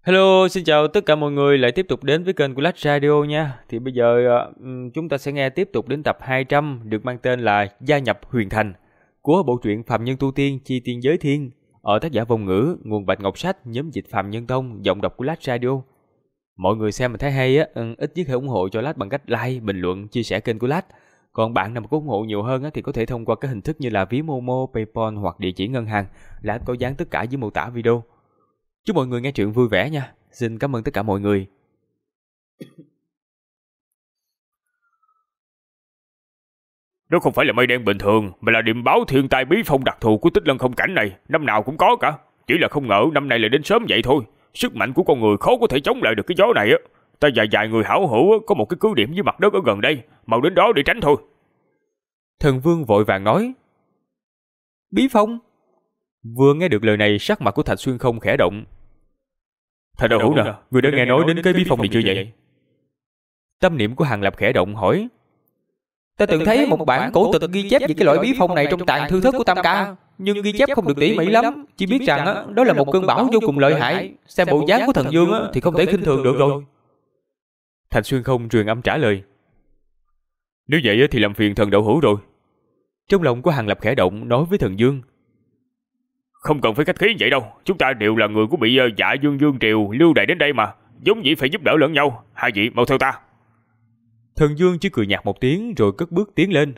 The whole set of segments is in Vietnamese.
Hello, xin chào tất cả mọi người lại tiếp tục đến với kênh của Lách Radio nha. Thì bây giờ chúng ta sẽ nghe tiếp tục đến tập 200 được mang tên là Gia nhập Huyền Thành của bộ truyện Phàm Nhân Tu Tiên Chi Tiên Giới Thiên ở tác giả Vong Ngữ, nguồn Bạch Ngọc Sách, nhóm dịch Phàm Nhân Tông, giọng đọc của Lách Radio. Mọi người xem mà thấy hay á, ít nhất hãy ủng hộ cho Lách bằng cách like, bình luận, chia sẻ kênh của Lách. Còn bạn nào mà có ủng hộ nhiều hơn á, thì có thể thông qua các hình thức như là ví Momo, PayPal hoặc địa chỉ ngân hàng. Lách có dán tất cả dưới mô tả video. Chúc mọi người nghe truyện vui vẻ nha. Xin cảm ơn tất cả mọi người. Đó không phải là mây đen bình thường, mà là điềm báo thiên tai bí phong đặc thù của Tích Lân không cảnh này, năm nào cũng có cả. Chỉ là không ngờ năm nay lại đến sớm vậy thôi. Sức mạnh của con người khó có thể chống lại được cái gió này á. Ta vài người hảo hữu có một cái cứ điểm dưới mặt đất ở gần đây, mau đến đó để tránh thôi. Thần Vương vội vàng nói. Bí phong? Vừa nghe được lời này, sắc mặt của Thạch Xuyên Không khẽ động. Thạch đạo hữu nè, người đã nghe nói đến cái bí phong này chưa vậy? Tâm niệm của Hàng Lập khẽ động hỏi. Ta từng thấy một bản cổ tịch ghi chép về cái loại bí phong này trong tàng thư thất của Tam Ca, nhưng ghi chép không được tỉ mỉ lắm, chỉ biết rằng đó là một cơn bão vô cùng lợi hại. Xem bộ dáng của thần Dương thì không thể khinh thường được rồi. Thạch Xuyên Không truyền âm trả lời. Nếu vậy thì làm phiền thần đạo hữu rồi. Trong lòng của Hàng Lập khẽ động nói với thần Dương. Không cần phải khách khí vậy đâu, chúng ta đều là người của bị Dạ Dương Dương Triều lưu đày đến đây mà, giống dĩ phải giúp đỡ lẫn nhau. Hai vị mau theo ta. Thần Dương chỉ cười nhạt một tiếng rồi cất bước tiến lên.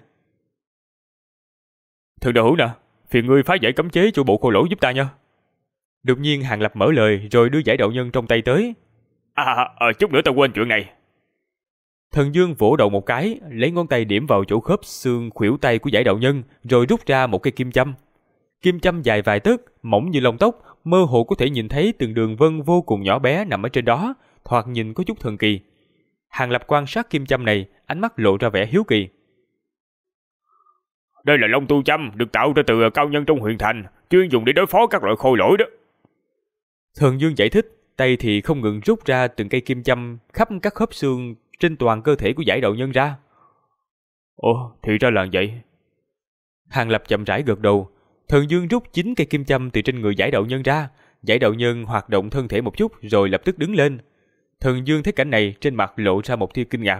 Thần đạo hữu nè, phiền ngươi phá giải cấm chế cho bộ khô lỗ giúp ta nha. Đột nhiên Hàng Lập mở lời rồi đưa giải đạo nhân trong tay tới. Chút nữa ta quên chuyện này. Thần Dương vỗ đầu một cái, lấy ngón tay điểm vào chỗ khớp xương khuỷu tay của giải đạo nhân, rồi rút ra một cây kim châm. Kim châm dài vài tấc, mỏng như lông tóc, mơ hồ có thể nhìn thấy từng đường vân vô cùng nhỏ bé nằm ở trên đó, thoạt nhìn có chút thần kỳ. Hàng Lập quan sát kim châm này, ánh mắt lộ ra vẻ hiếu kỳ. Đây là long tu châm, được tạo ra từ cao nhân trong Huyền Thành, chuyên dùng để đối phó các loại khôi lỗi đó. Thần Dương giải thích, tay thì không ngừng rút ra từng cây kim châm khắp các khớp xương trên toàn cơ thể của giải đạo nhân ra. Ồ, thì ra là vậy. Hàng Lập chậm rãi gật đầu. Thần Dương rút 9 cây kim châm từ trên người giải đạo nhân ra. Giải đạo nhân hoạt động thân thể một chút rồi lập tức đứng lên. Thần Dương thấy cảnh này, trên mặt lộ ra một tia kinh ngạc.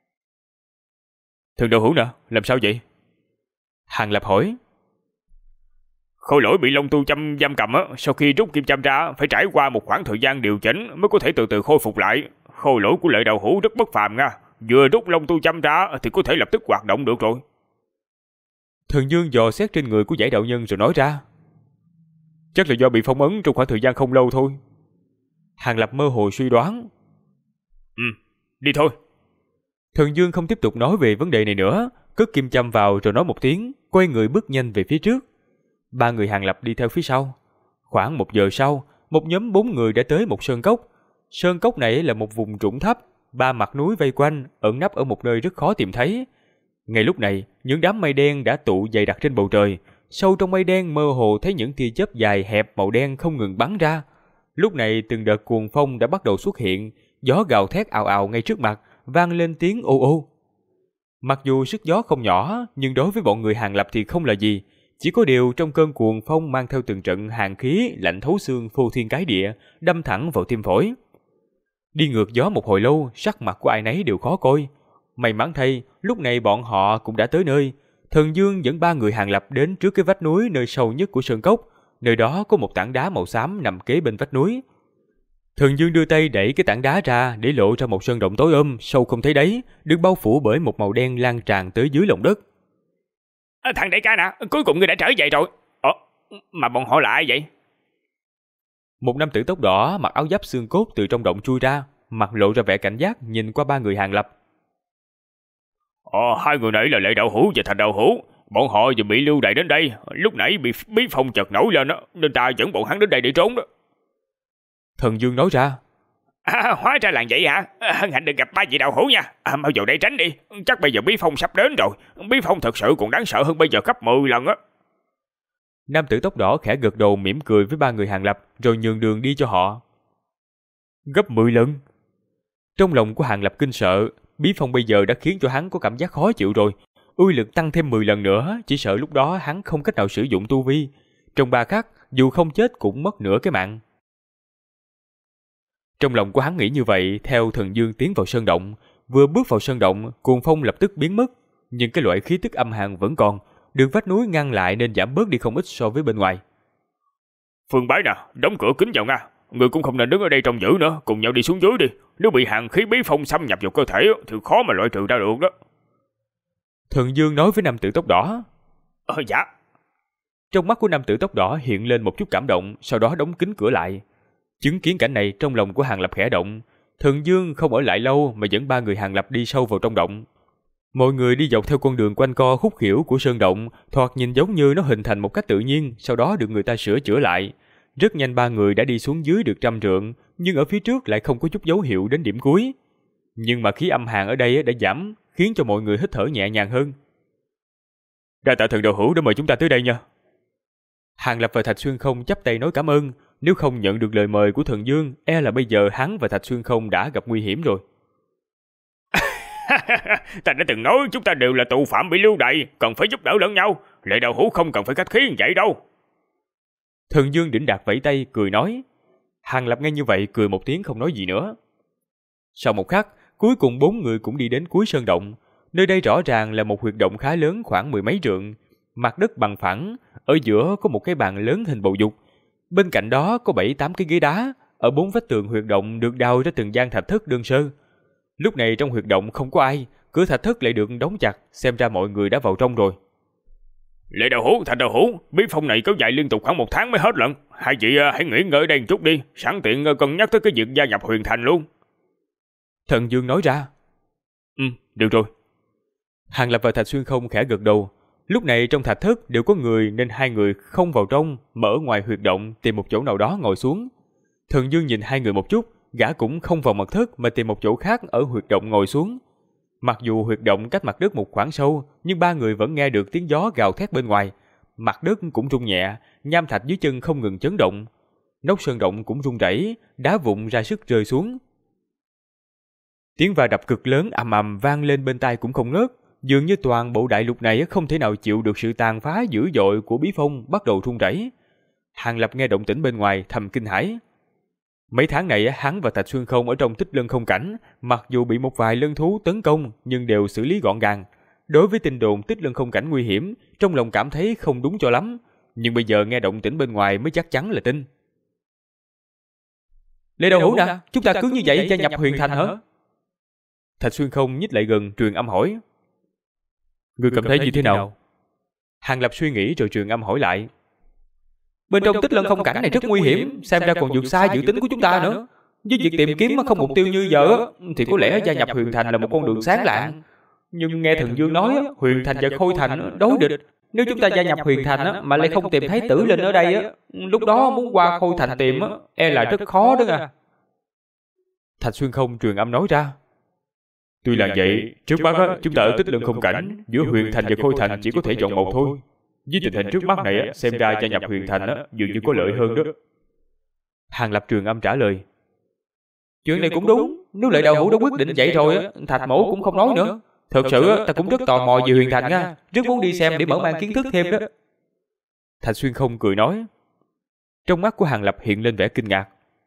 Thần đạo hữu nè, làm sao vậy? Hàng Lập hỏi. Khôi lỗi bị long tu châm giam cầm á, sau khi rút kim châm ra phải trải qua một khoảng thời gian điều chỉnh mới có thể từ từ khôi phục lại. Khôi lỗi của Lệ đạo hữu rất bất phàm nha, vừa rút long tu châm ra thì có thể lập tức hoạt động được rồi. Thần Dương dò xét trên người của giải đạo nhân rồi nói ra. Chắc là do bị phong ấn trong khoảng thời gian không lâu thôi. Hàng Lập mơ hồ suy đoán. Đi thôi. Thần Dương không tiếp tục nói về vấn đề này nữa, cất kim châm vào rồi nói một tiếng, quay người bước nhanh về phía trước. Ba người Hàng Lập đi theo phía sau. Khoảng 1 giờ sau, một nhóm 4 người đã tới một sơn cốc. Sơn cốc này là một vùng trũng thấp, 3 mặt núi vây quanh, ẩn nấp ở một nơi rất khó tìm thấy. Ngay lúc này, những đám mây đen đã tụ dày đặc trên bầu trời. Sâu trong mây đen mơ hồ thấy những tia chớp dài hẹp màu đen không ngừng bắn ra. Lúc này từng đợt cuồng phong đã bắt đầu xuất hiện, gió gào thét ào ào ngay trước mặt, vang lên tiếng ô ô. Mặc dù sức gió không nhỏ, nhưng đối với bọn người Hàng Lập thì không là gì. Chỉ có điều trong cơn cuồng phong mang theo từng trận hàn khí lạnh thấu xương phô thiên cái địa, đâm thẳng vào tim phổi. Đi ngược gió một hồi lâu, sắc mặt của ai nấy đều khó coi. May mắn thay, lúc này bọn họ cũng đã tới nơi. Thần Dương dẫn 3 người Hàng Lập đến trước cái vách núi nơi sâu nhất của sơn cốc. Nơi đó có một tảng đá màu xám nằm kế bên vách núi. Thần Dương đưa tay đẩy cái tảng đá ra để lộ ra một sơn động tối sâu không thấy đáy, được bao phủ bởi một màu đen lan tràn tới dưới lòng đất. Thằng đại ca nè, cuối cùng ngươi đã trở về rồi. Mà bọn họ là ai vậy? Một nam tử tóc đỏ mặc áo giáp xương cốt từ trong động chui ra, mặt lộ ra vẻ cảnh giác nhìn qua 3 người Hàng Lập. Hai người này là Lệ đạo hữu và Thạch đạo hữu. Bọn họ vừa bị lưu đày đến đây, lúc nãy bị bí phong chợt nổi lên đó, nên ta dẫn bọn hắn đến đây để trốn đó. Thần Dương nói ra. Hóa ra là vậy hả? Hân hạnh được gặp 3 vị đạo hữu nha. Mau vào đây tránh đi, chắc bây giờ bí phong sắp đến rồi. Bí phong thật sự còn đáng sợ hơn bây giờ gấp 10 lần á. Nam tử tóc đỏ khẽ gật đầu mỉm cười với 3 người Hàng Lập rồi nhường đường đi cho họ. Gấp 10 lần? Trong lòng của Hàng Lập kinh sợ, bí phong bây giờ đã khiến cho hắn có cảm giác khó chịu rồi. Uy lực tăng thêm 10 lần nữa, chỉ sợ lúc đó hắn không cách nào sử dụng tu vi. Trong 3 khắc, dù không chết cũng mất nửa cái mạng. Trong lòng của hắn nghĩ như vậy, theo Thần Dương tiến vào sơn động, vừa bước vào sơn động, cuồng phong lập tức biến mất, nhưng cái loại khí tức âm hàn vẫn còn, được vách núi ngăn lại nên giảm bớt đi không ít so với bên ngoài. Phương Bái nè, đóng cửa kín vào nha. Người cũng không nên đứng ở đây trông giữ nữa, cùng nhau đi xuống dưới đi. Nếu bị hàn khí bí phong xâm nhập vào cơ thể thì khó mà loại trừ ra được đó. Thần Dương nói với nam tử tóc đỏ. Dạ. Trong mắt của nam tử tóc đỏ hiện lên một chút cảm động, sau đó đóng kín cửa lại. Chứng kiến cảnh này, trong lòng của Hàng Lập khẽ động. Thần Dương không ở lại lâu mà dẫn ba người Hàng Lập đi sâu vào trong động. Mọi người đi dọc theo con đường quanh co khúc khuỷu của sơn động, thoạt nhìn giống như nó hình thành một cách tự nhiên, sau đó được người ta sửa chữa lại. Rất nhanh ba người đã đi xuống dưới được 100 trượng, nhưng ở phía trước lại không có chút dấu hiệu đến điểm cuối. Nhưng mà khí âm hàn ở đây đã giảm, khiến cho mọi người hít thở nhẹ nhàng hơn. Đa tạ thần đạo hữu đã mời chúng ta tới đây nha. Hàng Lập và Thạch Xuyên Không chắp tay nói cảm ơn, nếu không nhận được lời mời của Thần Dương, e là bây giờ hắn và Thạch Xuyên Không đã gặp nguy hiểm rồi. Ta đã từng nói chúng ta đều là tù phạm bị lưu đày, cần phải giúp đỡ lẫn nhau. Lệ đạo hữu không cần phải khách khí như vậy đâu. Thần Dương đỉnh đạt vẫy tay cười nói. Hàng Lập nghe như vậy cười một tiếng không nói gì nữa. Sau một khắc, cuối cùng 4 người cũng đi đến cuối sơn động. Nơi đây rõ ràng là một huyệt động khá lớn, khoảng 10 mấy trượng. Mặt đất bằng phẳng, ở giữa có một cái bàn lớn hình bầu dục. Bên cạnh đó có 7-8 cái ghế đá, ở 4 vách tường huyệt động được đào ra từng gian thạch thất đơn sơ. Lúc này trong huyệt động không có ai, cửa thạch thất lại được đóng chặt, xem ra mọi người đã vào trong rồi. Lệ đạo hữu, Thạch đạo hữu, bí phong này kéo dài liên tục khoảng 1 tháng mới hết lận. Hai vị hãy nghỉ ngơi đây một chút đi, sẵn tiện cân nhắc tới cái việc gia nhập Huyền Thành luôn. Thần Dương nói ra. Được rồi. Hàng Lập và Thạch Xuyên Không khẽ gật đầu. Lúc này trong thạch thất đều có người nên hai người không vào trong, mà ở ngoài huyệt động tìm một chỗ nào đó ngồi xuống. Thần Dương nhìn hai người một chút, gã cũng không vào mật thất mà tìm một chỗ khác ở huyệt động ngồi xuống. Mặc dù huyệt động cách mặt đất một khoảng sâu, nhưng ba người vẫn nghe được tiếng gió gào thét bên ngoài. Mặt đất cũng rung nhẹ, nham thạch dưới chân không ngừng chấn động. Nóc sơn động cũng rung rẩy, đá vụn ra sức rơi xuống. Tiếng va đập cực lớn ầm ầm vang lên bên tai cũng không ngớt, dường như toàn bộ đại lục này không thể nào chịu được sự tàn phá dữ dội của bí phong, bắt đầu rung rẩy. Hàng Lập nghe động tĩnh bên ngoài thầm kinh hãi. Mấy tháng này hắn và Thạch Xuyên Không ở trong Tích Lân Không Cảnh, mặc dù bị một vài lân thú tấn công nhưng đều xử lý gọn gàng. Đối với tin đồn Tích Lân Không Cảnh nguy hiểm, trong lòng cảm thấy không đúng cho lắm, nhưng bây giờ nghe động tĩnh bên ngoài mới chắc chắn là tin. Lê Đạo Hữu nè, chúng ta cứ như vậy gia nhập Huyền Thành hả? Thạch Xuyên Không nhích lại gần truyền âm hỏi. Ngươi cảm thấy như thế nào? Hàng Lập suy nghĩ rồi truyền âm hỏi lại. Bên trong Tích Lân Không Cảnh này rất nguy hiểm, xem ra còn vượt xa dự tính của chúng ta nữa. Với việc tìm kiếm không mục tiêu như giờ thì có lẽ gia nhập Huyền Thành là một con đường sáng lạng. Nhưng nghe Thần Dương nói Huyền Thành và Khôi Thành đối địch, nếu chúng ta gia nhập Huyền Thành mà lại không tìm thấy Tử Linh ở đây, lúc đó muốn qua Khôi Thành tìm e là rất khó đó nha. Thạch Xuyên Không truyền âm nói ra. Tuy là vậy, trước mắt chúng ta ở Tích Lân Không Cảnh, giữa Huyền Thành và Khôi Thành chỉ có thể chọn một thôi. Với tình hình trước mắt này, xem ra gia nhập Huyền Thành dường như có lợi hơn đó. Hàng Lập truyền âm trả lời. Chuyện này cũng đúng, nếu Lệ Đạo Hữu đã quyết định vậy rồi, Thạch Mỗ cũng không nói nữa. Thật sự ta cũng rất tò mò về Huyền Thành nha, rất muốn đi xem để mở mang kiến thức thêm đó. Thạch Xuyên Không cười nói. Trong mắt của Hàng Lập hiện lên vẻ kinh ngạc.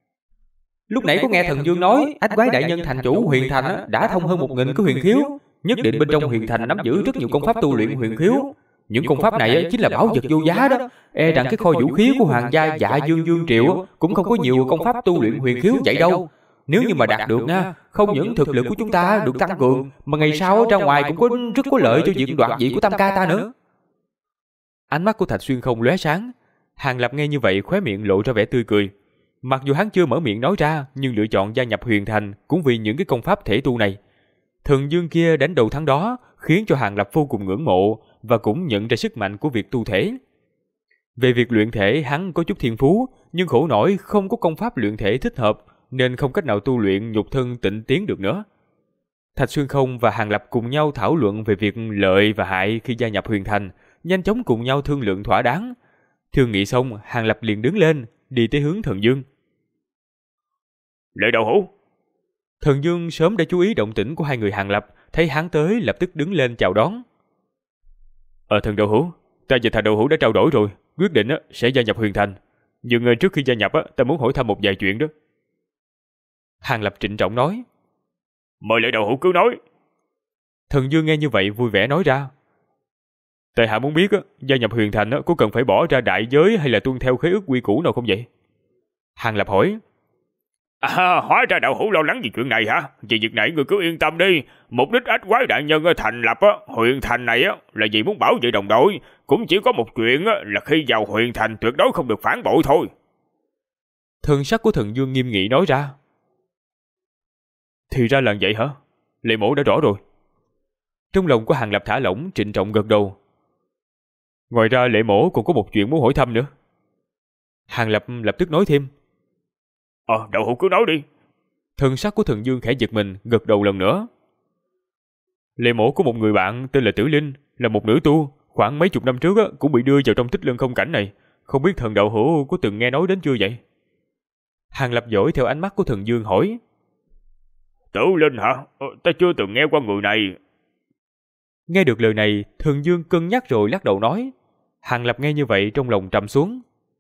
Lúc nãy có nghe Thần Dương nói Ách Quái đại nhân thành chủ Huyền Thành đã thông hơn 1000 cái huyền khiếu, nhất định bên trong Huyền Thành nắm giữ rất nhiều công pháp tu luyện huyền khiếu. Những công pháp này chính là bảo vật vô giá đó. E rằng cái kho vũ khí của hoàng gia Dạ Dương Dương Triệu cũng không có nhiều công pháp tu luyện huyền khiếu vậy đâu. Nếu như mà đạt được nha, không những thực lực của chúng ta được tăng cường, mà ngày sau ra ngoài cũng có rất có lợi cho việc đoạt vị của Tam Ca ta nữa. Ánh mắt của Thạch Xuyên Không lóe sáng. Hàng Lập nghe như vậy khóe miệng lộ ra vẻ tươi cười. Mặc dù hắn chưa mở miệng nói ra, nhưng lựa chọn gia nhập Huyền Thành cũng vì những cái công pháp thể tu này. Thần Dương kia đánh đầu thắng đó, khiến cho Hàng Lập vô cùng ngưỡng mộ và cũng nhận ra sức mạnh của việc tu thể. Về việc luyện thể hắn có chút thiên phú, nhưng khổ nổi không có công pháp luyện thể thích hợp, nên không cách nào tu luyện nhục thân tịnh tiến được nữa. Thạch Xuyên Không và Hàng Lập cùng nhau thảo luận về việc lợi và hại khi gia nhập Huyền Thành, nhanh chóng cùng nhau thương lượng thỏa đáng. Thương nghị xong, Hàng Lập liền đứng lên, đi tới hướng Thần Dương. Lệ Đạo Hữu. Thần Dương sớm đã chú ý động tĩnh của hai người Hàng Lập, thấy hắn tới lập tức đứng lên chào đón. Thần Đạo Hữu, ta và Thạch Đạo Hữu đã trao đổi rồi, quyết định sẽ gia nhập Huyền Thành. Nhưng trước khi gia nhập ta muốn hỏi thăm một vài chuyện đó. Hàng Lập trịnh trọng nói. Mời lại đầu hữu cứ nói. Thần Dương nghe như vậy vui vẻ nói ra. Tại hạ muốn biết gia nhập Huyền Thành có cần phải bỏ ra đại giới hay là tuân theo khế ước quy củ nào không vậy? Hàng Lập hỏi. Hóa ra đạo hữu lo lắng về chuyện này hả? Về việc này người cứ yên tâm đi. Mục đích ách quái đại nhân thành lập Huyền Thành này là vì muốn bảo vệ đồng đội. Cũng chỉ có một chuyện là khi vào Huyền Thành tuyệt đối không được phản bội thôi. Thần sắc của Thần Dương nghiêm nghị nói ra. Thì ra là vậy hả? Lệ Mổ đã rõ rồi. Trong lòng của Hàng Lập thả lỏng, trịnh trọng gật đầu. Ngoài ra Lệ Mổ còn có một chuyện muốn hỏi thăm nữa. Hàng Lập lập tức nói thêm. Đạo hữu cứ nói đi. Thần sắc của Thần Dương khẽ giật mình, gật đầu lần nữa. Lệ Mổ có một người bạn tên là Tử Linh, là một nữ tu, khoảng mấy chục năm trước cũng bị đưa vào trong Tích Lân không cảnh này. Không biết thần đạo hữu có từng nghe nói đến chưa vậy? Hàng Lập dõi theo ánh mắt của Thần Dương hỏi. Tử Linh hả? Ta chưa từng nghe qua người này. Nghe được lời này, Thần Dương cân nhắc rồi lắc đầu nói. Hàng Lập nghe như vậy trong lòng trầm xuống.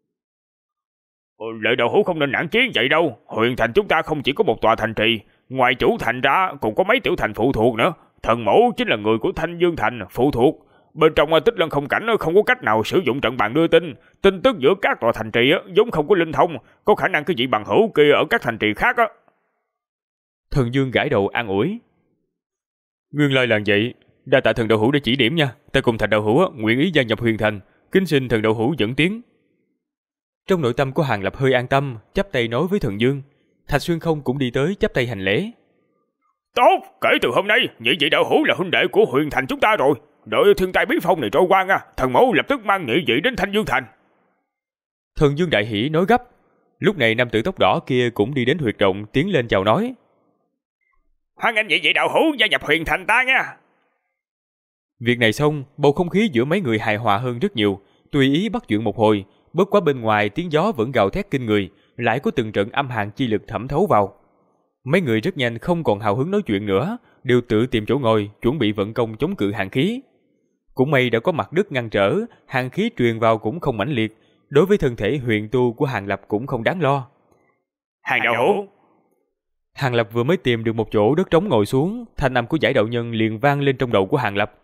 Lệ đạo hữu không nên nản chí vậy đâu. Huyền Thành chúng ta không chỉ có một tòa thành trì, ngoài chủ thành ra còn có mấy tiểu thành phụ thuộc nữa. Thần mẫu chính là người của Thanh Dương Thành phụ thuộc. Bên trong Tích Lân không cảnh không có cách nào sử dụng trận bàn đưa tin. Tin tức giữa các tòa thành trì vốn không có linh thông, có khả năng cái vị bằng hữu kia ở các thành trì khác á. Thần Dương gãi đầu an ủi. Nguyên lai là vậy, đa tạ thần đạo hữu đã chỉ điểm nha. Ta cùng Thạch đạo hữu nguyện ý gia nhập Huyền Thành, kính xin thần đạo hữu dẫn tiến. Trong nội tâm của Hàng Lập hơi an tâm, chắp tay nói với Thần Dương. Thạch Xuyên Không cũng đi tới chắp tay hành lễ. Tốt, kể từ hôm nay, nhị vị đạo hữu là huynh đệ của Huyền Thành chúng ta rồi. Đợi thiên tai bí phong này trôi qua nha, thần mẫu lập tức mang nhị vị đến Thanh Dương Thành. Thần Dương đại hỉ nói gấp. Lúc này nam tử tóc đỏ kia cũng đi đến huyệt động tiến lên chào nói. Hoan nghênh nhị vị đạo hữu gia nhập Huyền Thành ta nha. Việc này xong, bầu không khí giữa mấy người hài hòa hơn rất nhiều. Tùy ý bắt chuyện một hồi, bất quá bên ngoài tiếng gió vẫn gào thét kinh người, lại có từng trận âm hàn chi lực thẩm thấu vào. Mấy người rất nhanh không còn hào hứng nói chuyện nữa, đều tự tìm chỗ ngồi, chuẩn bị vận công chống cự hàn khí. Cũng may đã có mặt đất ngăn trở, hàn khí truyền vào cũng không mãnh liệt, đối với thân thể huyền tu của Hàng Lập cũng không đáng lo. Hàng đạo hữu. Hàng Lập vừa mới tìm được một chỗ đất trống ngồi xuống, thanh âm của Giải đạo nhân liền vang lên trong đầu của Hàng Lập.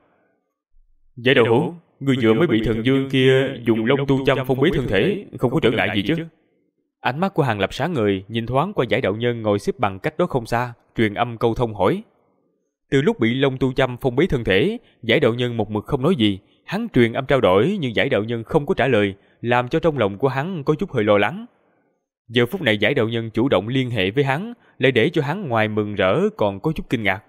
Giải đạo hữu, người vừa mới bị Thần Dương kia dùng Long Tu Châm phong bế thân thể, không có trở ngại gì chứ? Ánh mắt của Hàng Lập sáng ngời, nhìn thoáng qua Giải đạo nhân ngồi xếp bằng cách đó không xa, truyền âm câu thông hỏi. Từ lúc bị Long Tu Châm phong bế thân thể, Giải đạo nhân một mực không nói gì, hắn truyền âm trao đổi nhưng Giải đạo nhân không có trả lời, làm cho trong lòng của hắn có chút hơi lo lắng. Giờ phút này Giải đạo nhân chủ động liên hệ với hắn, lại để cho hắn ngoài mừng rỡ còn có chút kinh ngạc.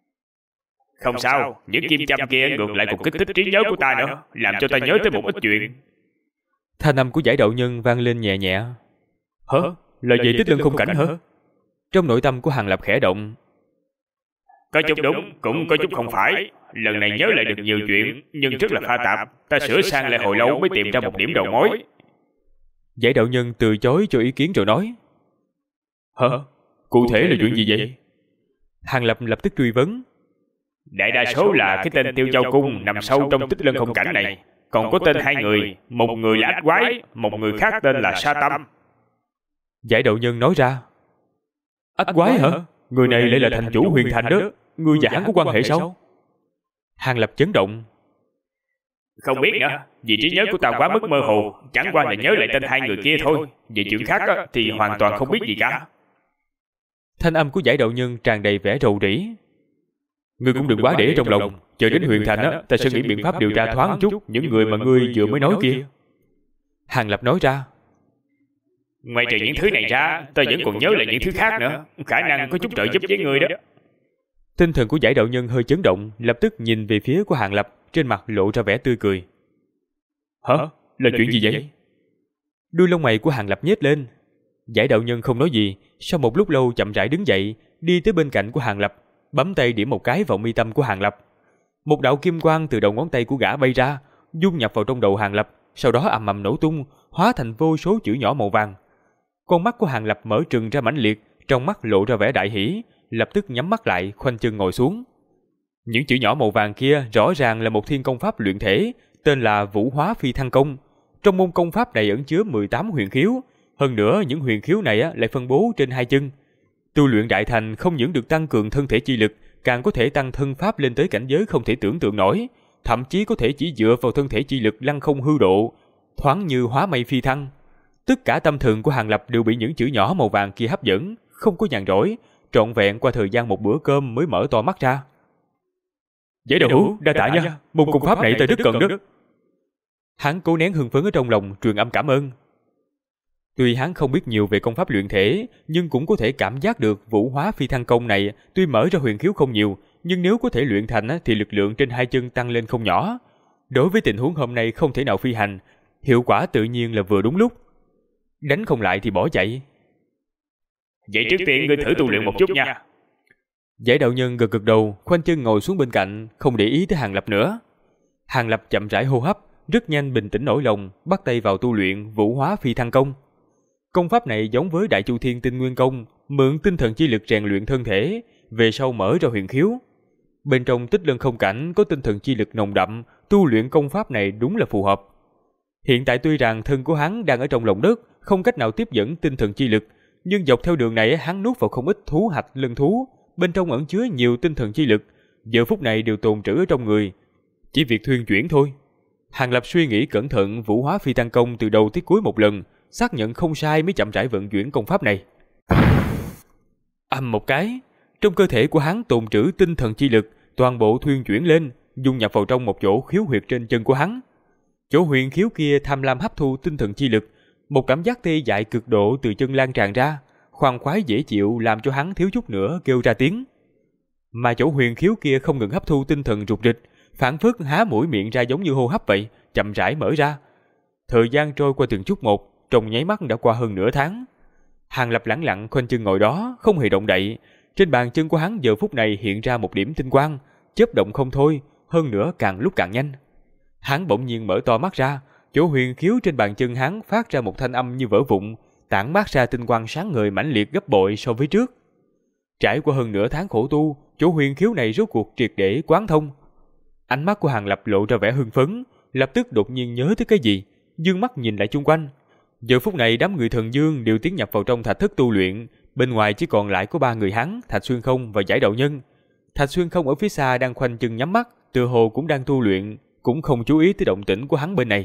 Không sao, những kim châm kia ngược lại còn kích thích trí nhớ của ta nữa, làm cho ta nhớ tới một ít chuyện. Thanh âm của Giải đạo nhân vang lên nhẹ nhẹ. Hả? Là vậy Tích Lân không cảnh hả? Trong nội tâm của Hàng Lập khẽ động. Có chút đúng, cũng có chút không phải. Lần này nhớ lại được nhiều chuyện, nhưng rất là pha tạp. Ta sửa sang lại hồi lâu mới tìm ra một điểm đầu mối. Giải đạo nhân từ chối cho ý kiến rồi nói. Hả? Cụ thể là chuyện gì vậy? Hàng Lập lập tức truy vấn. Đại đa số là cái tên Tiêu Châu Cung nằm sâu trong Tích Lân không cảnh này. Còn có tên hai người, một người là Ách Quái, một người khác tên là Sa Tâm. Giải đạo nhân nói ra. Ách Quái hả? Người này lại là thành chủ Huyền Thành đó. Ngươi và hắn có quan hệ sao? Hàng Lập chấn động. Không biết nữa, vì trí nhớ của ta quá mức mơ hồ, chẳng qua là nhớ lại tên hai người kia thôi. Về chuyện khác thì hoàn toàn không biết gì cả. Thanh âm của Giải đạo nhân tràn đầy vẻ rầu rĩ. Ngươi cũng đừng quá để trong lòng, chờ đến Huyền Thành ta sẽ nghĩ biện pháp điều tra thoáng chút những người mà ngươi vừa mới nói kia. Hàng Lập nói ra. Ngoài trừ những thứ này ra, ta vẫn còn nhớ lại những thứ khác nữa, khả năng có chút trợ giúp với ngươi đó. Tinh thần của Giải đạo nhân hơi chấn động, lập tức nhìn về phía của Hàng Lập, trên mặt lộ ra vẻ tươi cười. Hả? Là chuyện gì vậy? Đuôi lông mày của Hàng Lập nhếch lên. Giải đạo nhân không nói gì, sau một lúc lâu chậm rãi đứng dậy, đi tới bên cạnh của Hàng Lập, bấm tay điểm một cái vào mi tâm của Hàng Lập. Một đạo kim quang từ đầu ngón tay của gã bay ra, dung nhập vào trong đầu Hàng Lập, sau đó ầm ầm nổ tung, hóa thành vô số chữ nhỏ màu vàng. Con mắt của Hàng Lập mở trừng ra mãnh liệt, trong mắt lộ ra vẻ đại hỉ, lập tức nhắm mắt lại, khoanh chân ngồi xuống. Những chữ nhỏ màu vàng kia rõ ràng là một thiên công pháp luyện thể, tên là Vũ Hóa Phi Thăng Công. Trong môn công pháp này ẩn chứa 18 huyền khiếu, hơn nữa những huyền khiếu này lại phân bố trên hai chân. Tu luyện đại thành không những được tăng cường thân thể chi lực, càng có thể tăng thân pháp lên tới cảnh giới không thể tưởng tượng nổi, thậm chí có thể chỉ dựa vào thân thể chi lực lăng không hư độ, thoáng như hóa mây phi thăng. Tất cả tâm thần của Hàng Lập đều bị những chữ nhỏ màu vàng kia hấp dẫn, không có nhàn rỗi, trọn vẹn qua thời gian một bữa cơm mới mở to mắt ra. Dễ đủ, đa tạ nha, môn công pháp này ta rất cần đó. Hắn cố nén hưng phấn ở trong lòng, truyền âm cảm ơn. Tuy hắn không biết nhiều về công pháp luyện thể, nhưng cũng có thể cảm giác được vũ hóa phi thăng công này tuy mở ra huyền khiếu không nhiều, nhưng nếu có thể luyện thành thì lực lượng trên hai chân tăng lên không nhỏ. Đối với tình huống hôm nay không thể nào phi hành, hiệu quả tự nhiên là vừa đúng lúc. Đánh không lại thì bỏ chạy. Vậy trước tiên ngươi thử tu luyện một chút nha. Giải đạo nhân gật gật đầu, khoanh chân ngồi xuống bên cạnh, không để ý tới Hàng Lập nữa. Hàng Lập chậm rãi hô hấp, rất nhanh bình tĩnh nổi lòng, bắt tay vào tu luyện vũ hóa phi thăng công. Công pháp này giống với Đại Chu Thiên Tinh Nguyên Công, mượn tinh thần chi lực rèn luyện thân thể, về sau mở ra huyền khiếu. Bên trong Tích Lân Không Cảnh có tinh thần chi lực nồng đậm, tu luyện công pháp này đúng là phù hợp. Hiện tại tuy rằng thân của hắn đang ở trong lòng đất, không cách nào tiếp dẫn tinh thần chi lực, nhưng dọc theo đường này hắn nuốt vào không ít thú hạch lân thú, bên trong ẩn chứa nhiều tinh thần chi lực, giờ phút này đều tồn trữ ở trong người, chỉ việc thuyên chuyển thôi. Hàng Lập suy nghĩ cẩn thận vũ hóa phi thăng công từ đầu tới cuối một lần, xác nhận không sai mới chậm rãi vận chuyển công pháp này. Ầm một cái, trong cơ thể của hắn tồn trữ tinh thần chi lực, toàn bộ thuyên chuyển lên, dung nhập vào trong một chỗ khiếu huyệt trên chân của hắn. Chỗ huyền khiếu kia tham lam hấp thu tinh thần chi lực, một cảm giác tê dại cực độ từ chân lan tràn ra, khoan khoái dễ chịu làm cho hắn thiếu chút nữa kêu ra tiếng. Mà chỗ huyền khiếu kia không ngừng hấp thu tinh thần rục rịch, phản phất há mũi miệng ra giống như hô hấp vậy, chậm rãi mở ra. Thời gian trôi qua từng chút một, trong nháy mắt đã qua hơn nửa tháng. Hàng Lập lẳng lặng khoanh chân ngồi đó, không hề động đậy. Trên bàn chân của hắn giờ phút này hiện ra một điểm tinh quang, chớp động không thôi, hơn nữa càng lúc càng nhanh. Hắn bỗng nhiên mở to mắt ra, chỗ huyền khiếu trên bàn chân hắn phát ra một thanh âm như vỡ vụn, tản mát ra tinh quang sáng ngời mãnh liệt gấp bội so với trước. Trải qua hơn nửa tháng khổ tu, chỗ huyền khiếu này rốt cuộc triệt để quán thông. Ánh mắt của Hàng Lập lộ ra vẻ hưng phấn, lập tức đột nhiên nhớ tới cái gì, dương mắt nhìn lại chung quanh. Giờ phút này đám người Thần Dương đều tiến nhập vào trong thạch thất tu luyện, bên ngoài chỉ còn lại có ba người hắn, Thạch Xuyên Không và Giải Đạo Nhân. Thạch Xuyên Không ở phía xa đang khoanh chân nhắm mắt, tựa hồ cũng đang tu luyện, cũng không chú ý tới động tĩnh của hắn bên này.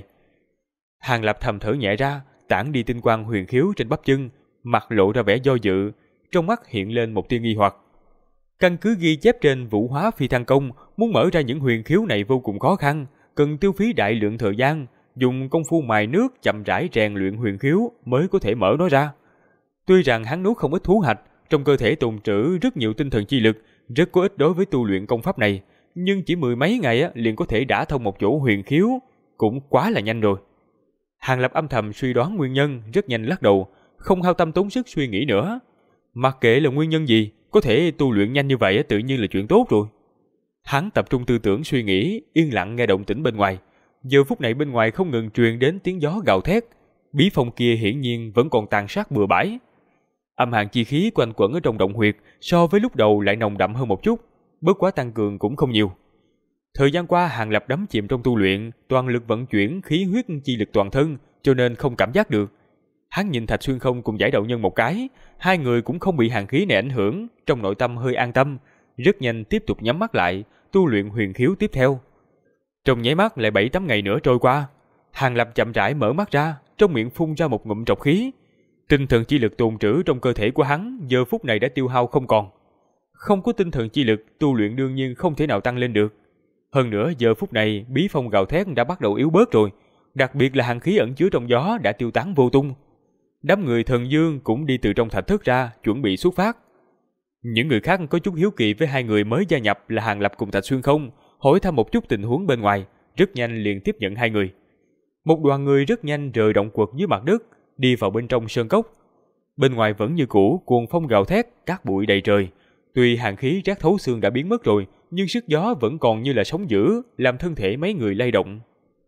Hàng Lập thầm thở nhẹ ra, tản đi tinh quang huyền khiếu trên bắp chân, mặt lộ ra vẻ do dự, trong mắt hiện lên một tia nghi hoặc. Căn cứ ghi chép trên vũ hóa phi thăng công, muốn mở ra những huyền khiếu này vô cùng khó khăn, cần tiêu phí đại lượng thời gian, dùng công phu mài nước chậm rãi rèn luyện huyền khiếu mới có thể mở nó ra. Tuy rằng hắn nuốt không ít thú hạch, trong cơ thể tồn trữ rất nhiều tinh thần chi lực, rất có ích đối với tu luyện công pháp này, nhưng chỉ mười mấy ngày liền có thể đả thông một chỗ huyền khiếu, cũng quá là nhanh rồi. Hàng Lập âm thầm suy đoán nguyên nhân, rất nhanh lắc đầu, không hao tâm tốn sức suy nghĩ nữa. Mặc kệ là nguyên nhân gì, có thể tu luyện nhanh như vậy tự nhiên là chuyện tốt rồi. Hắn tập trung tư tưởng suy nghĩ, yên lặng nghe động tĩnh bên ngoài. Giờ phút này bên ngoài không ngừng truyền đến tiếng gió gào thét, bí phong kia hiển nhiên vẫn còn tàn sát bừa bãi. Âm hàn chi khí quanh quẩn ở trong động huyệt so với lúc đầu lại nồng đậm hơn một chút, bất quá tăng cường cũng không nhiều. Thời gian qua Hàng Lập đắm chìm trong tu luyện, toàn lực vận chuyển khí huyết chi lực toàn thân, cho nên không cảm giác được. Hắn nhìn Thạch Xuyên Không cùng Giải Đạo Nhân một cái, hai người cũng không bị hàn khí này ảnh hưởng, trong nội tâm hơi an tâm, rất nhanh tiếp tục nhắm mắt lại, tu luyện huyền khiếu tiếp theo. Trong nháy mắt lại 7-8 ngày nữa trôi qua, Hàng Lập chậm rãi mở mắt ra, trong miệng phun ra một ngụm trọc khí. Tinh thần chi lực tồn trữ trong cơ thể của hắn giờ phút này đã tiêu hao không còn. Không có tinh thần chi lực, tu luyện đương nhiên không thể nào tăng lên được. Hơn nữa giờ phút này bí phong gào thét đã bắt đầu yếu bớt rồi, đặc biệt là hàn khí ẩn chứa trong gió đã tiêu tán vô tung. Đám người Thần Dương cũng đi từ trong thạch thất ra, chuẩn bị xuất phát. Những người khác có chút hiếu kỳ với hai người mới gia nhập là Hàng Lập cùng Thạch Xuyên Không, hỏi thăm một chút tình huống bên ngoài, rất nhanh liền tiếp nhận hai người. Một đoàn người rất nhanh rời động quật dưới mặt đất, đi vào bên trong sơn cốc. Bên ngoài vẫn như cũ, cuồng phong gào thét, cát bụi đầy trời. Tuy hàn khí rát thấu xương đã biến mất rồi, nhưng sức gió vẫn còn như là sóng dữ, làm thân thể mấy người lay động.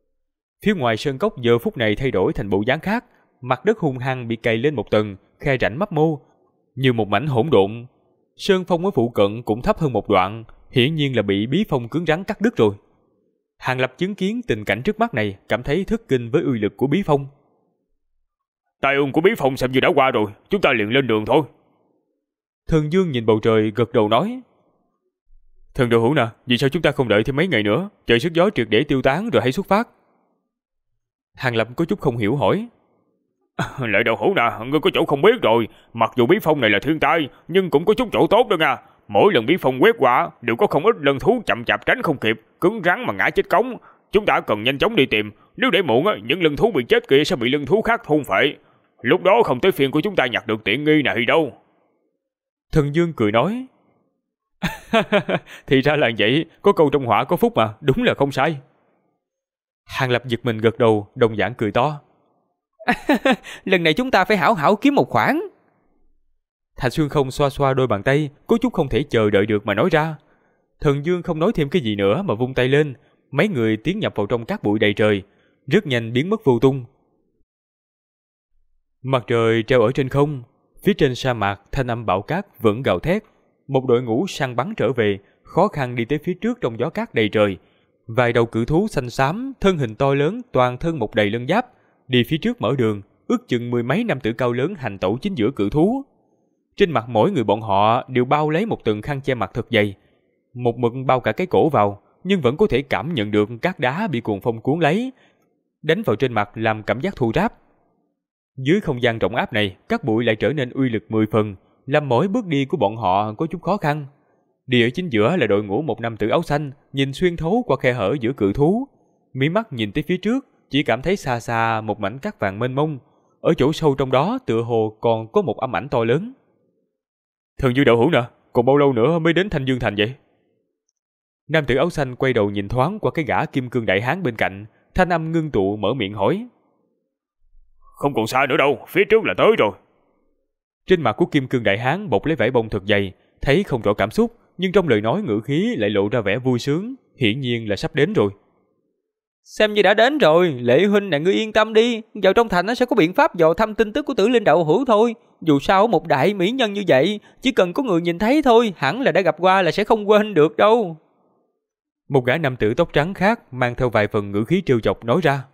Phía ngoài sơn cốc giờ phút này thay đổi thành bộ dáng khác, mặt đất hung hăng bị cày lên một tầng, khe rãnh mấp mô, như một mảnh hỗn độn. Sơn phong ở phụ cận cũng thấp hơn một đoạn, hiển nhiên là bị bí phong cứng rắn cắt đứt rồi. Hàng Lập chứng kiến tình cảnh trước mắt này, cảm thấy thất kinh với uy lực của bí phong. Tai ương của bí phong xem như đã qua rồi, chúng ta liền lên đường thôi. Thần Dương nhìn bầu trời gật đầu nói: Thần đạo hữu nè, vì sao chúng ta không đợi thêm mấy ngày nữa, chờ sức gió triệt để tiêu tán rồi hãy xuất phát? Hàng Lập có chút không hiểu hỏi: Lại đạo hữu nè, ngươi có chỗ không biết rồi. Mặc dù bí phong này là thiên tai, nhưng cũng có chút chỗ tốt đó nha. Mỗi lần bí phong quét qua đều có không ít lân thú chậm chạp tránh không kịp, cứng rắn mà ngã chết cống. Chúng ta cần nhanh chóng đi tìm, nếu để muộn những lân thú bị chết kia sẽ bị lân thú khác thôn phệ. Lúc đó không tới phiên của chúng ta nhặt được tiện nghi này đâu. Thần Dương cười nói: Thì ra là vậy, có câu trong họa có phúc mà, đúng là không sai. Hàng Lập giật mình gật đầu, đồng dạng cười to: Lần này chúng ta phải hảo hảo kiếm một khoản. Thạch Xuyên Không xoa xoa đôi bàn tay, có chút không thể chờ đợi được mà nói ra. Thần Dương không nói thêm cái gì nữa mà vung tay lên, mấy người tiến nhập vào trong cát bụi đầy trời, rất nhanh biến mất vô tung. Mặt trời treo ở trên không, phía trên sa mạc thanh âm bão cát vẫn gào thét. Một đội ngũ săn bắn trở về, khó khăn đi tới phía trước trong gió cát đầy trời. Vài đầu cự thú xanh xám, thân hình to lớn, toàn thân mọc đầy lân giáp, đi phía trước mở đường, ước chừng mười mấy nam tử cao lớn hành tẩu chính giữa cự thú. Trên mặt mỗi người bọn họ đều bao lấy một tầng khăn che mặt thật dày, một mực bao cả cái cổ vào, nhưng vẫn có thể cảm nhận được cát đá bị cuồng phong cuốn lấy, đánh vào trên mặt làm cảm giác thô ráp. Dưới không gian rộng áp này, cát bụi lại trở nên uy lực 10 phần, làm mỗi bước đi của bọn họ có chút khó khăn. Đi ở chính giữa là đội ngũ một nam tử áo xanh, nhìn xuyên thấu qua khe hở giữa cự thú, mí mắt nhìn tới phía trước, chỉ cảm thấy xa xa một mảnh cát vàng mênh mông, ở chỗ sâu trong đó tựa hồ còn có một âm ảnh to lớn. Thần Dương đạo hữu nè, còn bao lâu nữa mới đến Thanh Dương thành vậy? Nam tử áo xanh quay đầu nhìn thoáng qua cái gã kim cương đại hán bên cạnh, thanh âm ngưng tụ mở miệng hỏi: Không còn xa nữa đâu, phía trước là tới rồi. Trên mặt của kim cương đại hán bọc lấy vải bông thật dày, thấy không rõ cảm xúc, nhưng trong lời nói ngữ khí lại lộ ra vẻ vui sướng, hiển nhiên là sắp đến rồi. Xem như đã đến rồi, Lệ huynh này ngươi yên tâm đi, vào trong thành nó sẽ có biện pháp dò thăm tin tức của Tử Linh đạo hữu thôi. Dù sao một đại mỹ nhân như vậy, chỉ cần có người nhìn thấy thôi, hẳn là đã gặp qua là sẽ không quên được đâu. Một gã nam tử tóc trắng khác mang theo vài phần ngữ khí trêu chọc nói ra: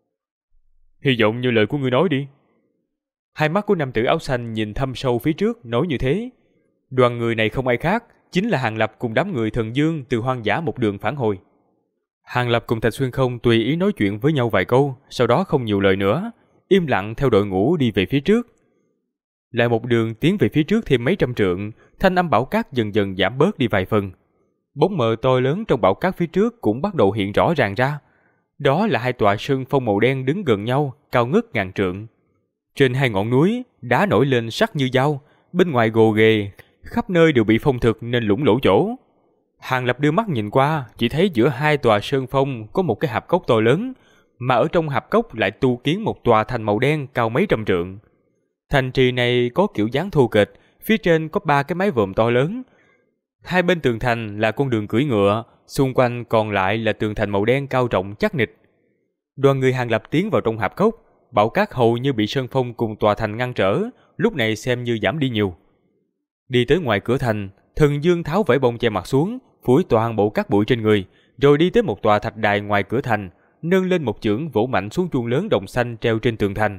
Hy vọng như lời của ngươi nói đi. Hai mắt của nam tử áo xanh nhìn thâm sâu phía trước, nói như thế. Đoàn người này không ai khác, chính là Hàng Lập cùng đám người Thần Dương từ hoang dã một đường phản hồi. Hàng Lập cùng Thạch Xuyên Không tùy ý nói chuyện với nhau vài câu, sau đó không nhiều lời nữa, im lặng theo đội ngũ đi về phía trước. Lại một đường tiến về phía trước thêm mấy trăm trượng, thanh âm bão cát dần dần giảm bớt đi vài phần. Bóng mờ to lớn trong bão cát phía trước cũng bắt đầu hiện rõ ràng ra. Đó là hai tòa sơn phong màu đen đứng gần nhau, cao ngất ngàn trượng. Trên hai ngọn núi, đá nổi lên sắc như dao, bên ngoài gồ ghề, khắp nơi đều bị phong thực nên lủng lỗ chỗ. Hàng Lập đưa mắt nhìn qua, chỉ thấy giữa hai tòa sơn phong có một cái hạp cốc to lớn, mà ở trong hạp cốc lại tu kiến một tòa thành màu đen cao mấy trăm trượng. Thành trì này có kiểu dáng thô kệch, phía trên có 3 cái mái vòm to lớn. Hai bên tường thành là con đường cưỡi ngựa, xung quanh còn lại là tường thành màu đen cao rộng chắc nịch. Đoàn người Hàng Lập tiến vào trong hạp cốc, bão cát hầu như bị sơn phong cùng tòa thành ngăn trở, lúc này xem như giảm đi nhiều. Đi tới ngoài cửa thành, Thần Dương tháo vải bông che mặt xuống, phủi toàn bộ cát bụi trên người, rồi đi tới một tòa thạch đài ngoài cửa thành, nâng lên một chưởng vỗ mạnh xuống chuông lớn đồng xanh treo trên tường thành.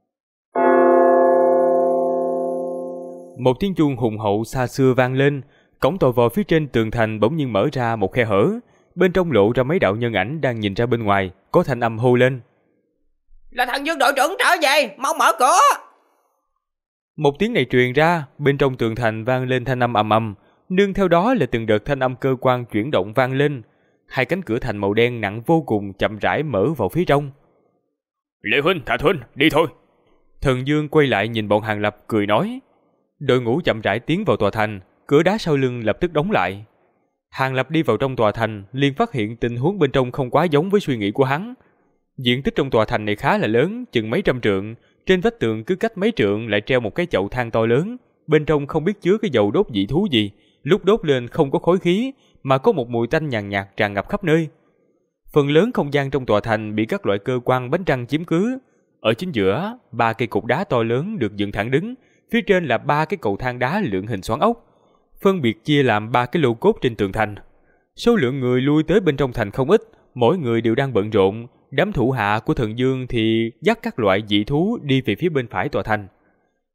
Một tiếng chuông hùng hậu xa xưa vang lên, cổng tò vò phía trên tường thành bỗng nhiên mở ra một khe hở, bên trong lộ ra mấy đạo nhân ảnh đang nhìn ra bên ngoài, có thanh âm hô lên: Là Thần Dương đội trưởng trở về, mau mở cửa. Một tiếng này truyền ra, bên trong tường thành vang lên thanh âm ầm ầm, nương theo đó là từng đợt thanh âm cơ quan chuyển động vang lên. Hai cánh cửa thành màu đen nặng vô cùng chậm rãi mở vào phía trong. Lệ huynh, Thạch huynh, đi thôi. Thần Dương quay lại nhìn bọn Hàng Lập cười nói. Đội ngũ chậm rãi tiến vào tòa thành, cửa đá sau lưng lập tức đóng lại. Hàng Lập đi vào trong tòa thành, liền phát hiện tình huống bên trong không quá giống với suy nghĩ của hắn. Diện tích trong tòa thành này khá là lớn, chừng mấy trăm trượng. Trên vách tường cứ cách mấy trượng lại treo một cái chậu than to lớn, bên trong không biết chứa cái dầu đốt dị thú gì, lúc đốt lên không có khói khí, mà có một mùi tanh nhàn nhạt tràn ngập khắp nơi. Phần lớn không gian trong tòa thành bị các loại cơ quan bánh răng chiếm cứ. Ở chính giữa, 3 cây cột đá to lớn được dựng thẳng đứng, phía trên là 3 cái cầu thang đá lượn hình xoắn ốc, phân biệt chia làm 3 cái lô cốt trên tường thành. Số lượng người lui tới bên trong thành không ít, mỗi người đều đang bận rộn. Đám thủ hạ của Thần Dương thì dắt các loại dị thú đi về phía bên phải tòa thành.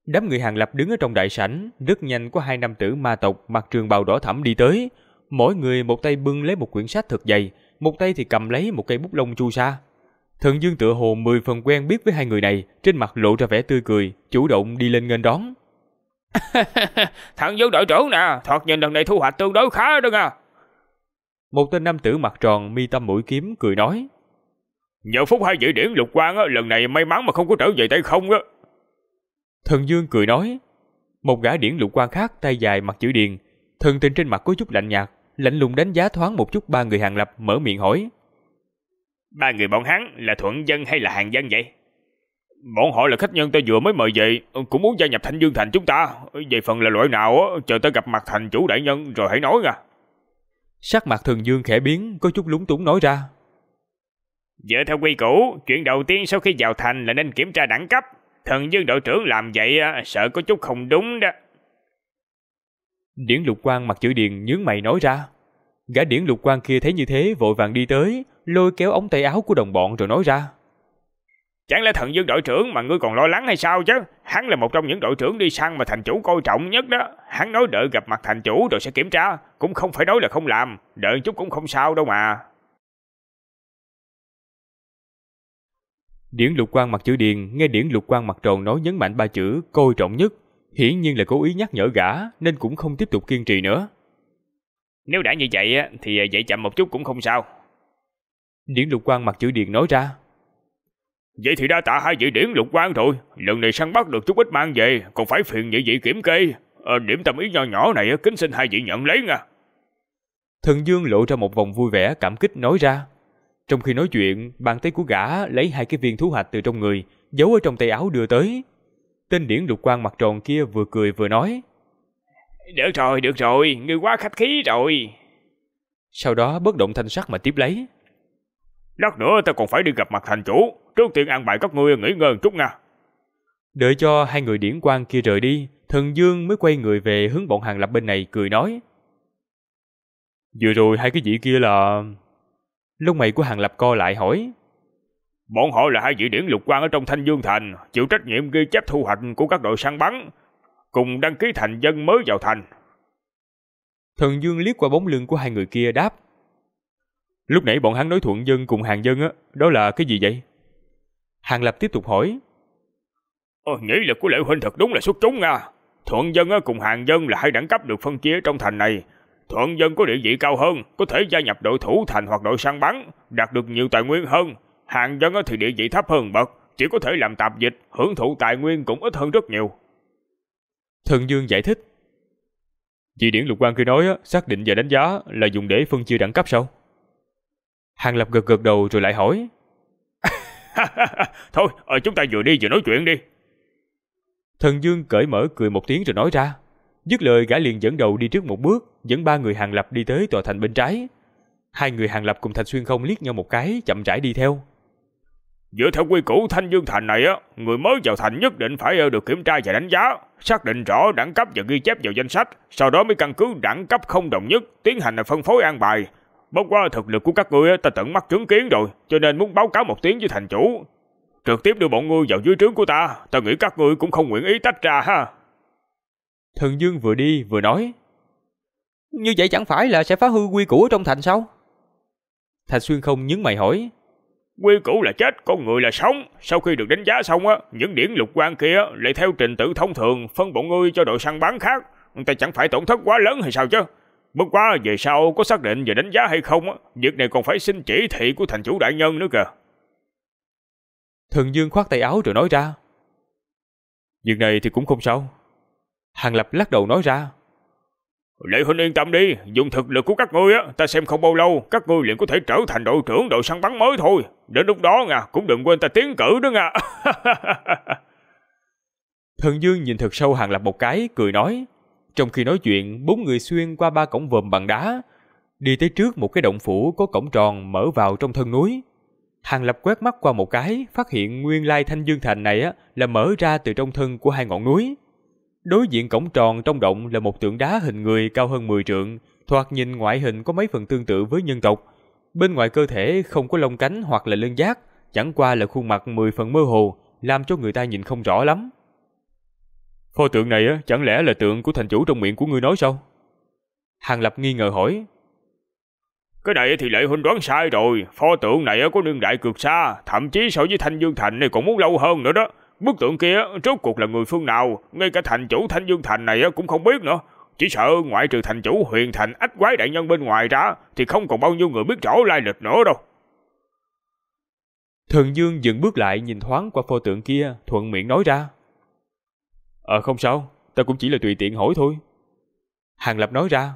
Đám người Hàng Lập đứng ở trong đại sảnh, rất nhanh có hai nam tử ma tộc mặc trường bào đỏ thẫm đi tới. Mỗi người một tay bưng lấy một quyển sách thật dày, một tay thì cầm lấy một cây bút lông chu sa. Thần Dương tựa hồ 10 phần quen biết với hai người này, trên mặt lộ ra vẻ tươi cười, chủ động đi lên nghênh đón. Thần Dương đội trưởng nè, thoạt nhìn lần này thu hoạch tương đối khá đó nha. Một tên nam tử mặt tròn, mi tâm mũi kiếm cười nói. Nhờ phúc hai vị điển lục quan á, lần này may mắn mà không có trở về tay không á. Thần Dương cười nói. Một gã điển lục quan khác tay dài mặt chữ điền, thần tình trên mặt có chút lạnh nhạt, lạnh lùng đánh giá thoáng một chút ba người Hàng Lập, mở miệng hỏi. Ba người bọn hắn là thuận dân hay là hàng dân vậy? Bọn họ là khách nhân ta vừa mới mời về, cũng muốn gia nhập Thanh Dương Thành chúng ta. Về phần là loại nào á, chờ ta gặp mặt thành chủ đại nhân rồi hãy nói nha. Sắc mặt Thần Dương khẽ biến, có chút lúng túng nói ra. Dựa theo quy củ, chuyện đầu tiên sau khi vào thành là nên kiểm tra đẳng cấp. Thần Dương đội trưởng làm vậy sợ có chút không đúng đó. Điển lục quan mặt chữ điền nhướng mày nói ra. Gã điển lục quan kia thấy như thế vội vàng đi tới, lôi kéo ống tay áo của đồng bọn rồi nói ra. Chẳng lẽ Thần Dương đội trưởng mà ngươi còn lo lắng hay sao chứ? Hắn là một trong những đội trưởng đi săn mà thành chủ coi trọng nhất đó. Hắn nói đợi gặp mặt thành chủ rồi sẽ kiểm tra, cũng không phải nói là không làm, đợi chút cũng không sao đâu mà. Điển lục quan mặt chữ điền nghe điển lục quan mặt tròn nói nhấn mạnh ba chữ coi trọng nhất, hiển nhiên là cố ý nhắc nhở gã nên cũng không tiếp tục kiên trì nữa. Nếu đã như vậy thì dậy chậm một chút cũng không sao. Điển lục quan mặt chữ điền nói ra. Vậy thì đa tạ hai vị điển lục quan rồi, lần này săn bắt được chút ít mang về, còn phải phiền nhị vị kiểm kê. Điểm tâm ý nho nhỏ này kính xin hai vị nhận lấy nha. Thần Dương lộ ra một vòng vui vẻ cảm kích nói ra. Trong khi nói chuyện, bàn tay của gã lấy hai cái viên thú hạch từ trong người, giấu ở trong tay áo đưa tới. Tên điển lục quan mặt tròn kia vừa cười vừa nói. Được rồi, ngươi quá khách khí rồi. Sau đó bất động thanh sắc mà tiếp lấy. Lát nữa ta còn phải đi gặp mặt thành chủ, trước tiên an bài các ngươi nghỉ ngơi chút nha. Đợi cho hai người điển quan kia rời đi, Thần Dương mới quay người về hướng bọn Hàng Lập bên này cười nói. Vừa rồi hai cái vị kia là... Lông mày của Hàng Lập co lại hỏi. Bọn họ là hai vị điển lục quan ở trong Thanh Dương Thành, chịu trách nhiệm ghi chép thu hoạch của các đội săn bắn, cùng đăng ký thành dân mới vào thành. Thần Dương liếc qua bóng lưng của hai người kia đáp. Lúc nãy bọn hắn nói thuận dân cùng hàng dân đó là cái gì vậy? Hàng Lập tiếp tục hỏi. Nghĩ lực của Lệ huynh thật đúng là xuất chúng nha. Thuận dân cùng hàng dân là hai đẳng cấp được phân chia trong thành này. Thuận dân có địa vị cao hơn, có thể gia nhập đội thủ thành hoặc đội săn bắn, đạt được nhiều tài nguyên hơn. Hàng dân thì địa vị thấp hơn bậc, chỉ có thể làm tạp dịch, hưởng thụ tài nguyên cũng ít hơn rất nhiều. Thần Dương giải thích. Vị điển lục quan kia nói xác định và đánh giá là dùng để phân chia đẳng cấp sao? Hàng Lập gật đầu rồi lại hỏi. Thôi, chúng ta vừa đi vừa nói chuyện đi. Thần Dương cởi mở cười một tiếng rồi nói ra. Dứt lời gã liền dẫn đầu đi trước một bước, dẫn ba người Hàng Lập đi tới tòa thành bên trái. Hai người Hàng Lập cùng Thạch Xuyên Không liếc nhau một cái, chậm rãi đi theo. Dựa theo quy củ Thanh Dương Thành này người mới vào thành nhất định phải được kiểm tra và đánh giá, xác định rõ đẳng cấp và ghi chép vào danh sách, sau đó mới căn cứ đẳng cấp không đồng nhất tiến hành phân phối an bài. Bất quá thực lực của các ngươi ta tận mắt chứng kiến rồi, cho nên muốn báo cáo một tiếng với thành chủ. Trực tiếp đưa bọn ngươi vào dưới trướng của ta nghĩ các ngươi cũng không nguyện ý tách ra ha. Thần Dương vừa đi vừa nói. Như vậy chẳng phải là sẽ phá hư quy củ ở trong thành sao? Thạch Xuyên Không nhướng mày hỏi. Quy củ là chết, con người là sống. Sau khi được đánh giá xong những điển lục quan kia lại theo trình tự thông thường phân bọn ngươi cho đội săn bắn khác, ta chẳng phải tổn thất quá lớn hay sao chứ? Bất quá về sau có xác định về đánh giá hay không việc này còn phải xin chỉ thị của thành chủ đại nhân nữa kìa. Thần Dương khoát tay áo rồi nói ra. Việc này thì cũng không sao. Hàng Lập lắc đầu nói ra. Lệ huynh yên tâm đi, dùng thực lực của các ngươi ta xem không bao lâu các ngươi liền có thể trở thành đội trưởng đội săn bắn mới thôi. Đến lúc đó cũng đừng quên ta tiến cử đó nha. Thần Dương nhìn thật sâu Hàng Lập một cái, cười nói. Trong khi nói chuyện, bốn người xuyên qua 3 cổng vòm bằng đá, đi tới trước một cái động phủ có cổng tròn mở vào trong thân núi. Hàng Lập quét mắt qua một cái, phát hiện nguyên lai Thanh Dương Thành này là mở ra từ trong thân của 2 ngọn núi. Đối diện cổng tròn trong động là một tượng đá hình người cao hơn 10 trượng, thoạt nhìn ngoại hình có mấy phần tương tự với nhân tộc. Bên ngoài cơ thể không có lông cánh hoặc là lân giác, chẳng qua là khuôn mặt 10 phần mơ hồ, làm cho người ta nhìn không rõ lắm. Pho tượng này chẳng lẽ là tượng của thành chủ trong miệng của ngươi nói sao? Hàng Lập nghi ngờ hỏi. Cái này thì Lệ huynh đoán sai rồi. Pho tượng này có niên đại cực xa, thậm chí so với Thanh Dương Thành này còn muốn lâu hơn nữa đó. Bức tượng kia rốt cuộc là người phương nào, ngay cả thành chủ Thanh Dương Thành này cũng không biết nữa. Chỉ sợ ngoại trừ thành chủ Huyền Thành Ách Quái đại nhân bên ngoài ra thì không còn bao nhiêu người biết rõ lai lịch nữa đâu. Thần Dương dừng bước lại nhìn thoáng qua pho tượng kia, thuận miệng nói ra. Không sao, ta cũng chỉ là tùy tiện hỏi thôi. Hàng Lập nói ra.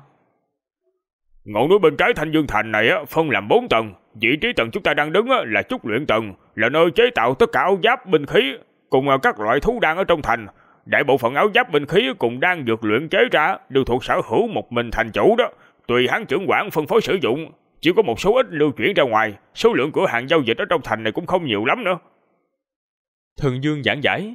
Ngọn núi bên trái Thanh Dương Thành này phân làm 4 tầng. Vị trí tầng chúng ta đang đứng là Trúc Luyện Tầng, là nơi chế tạo tất cả áo giáp binh khí cùng các loại thú đan ở trong thành. Đại bộ phận áo giáp binh khí cùng đan dược luyện chế ra đều thuộc sở hữu một mình thành chủ đó. Tùy hắn trưởng quản phân phối sử dụng, chỉ có một số ít lưu chuyển ra ngoài. Số lượng cửa hàng giao dịch ở trong thành này cũng không nhiều lắm nữa. Thần Dương giảng giải.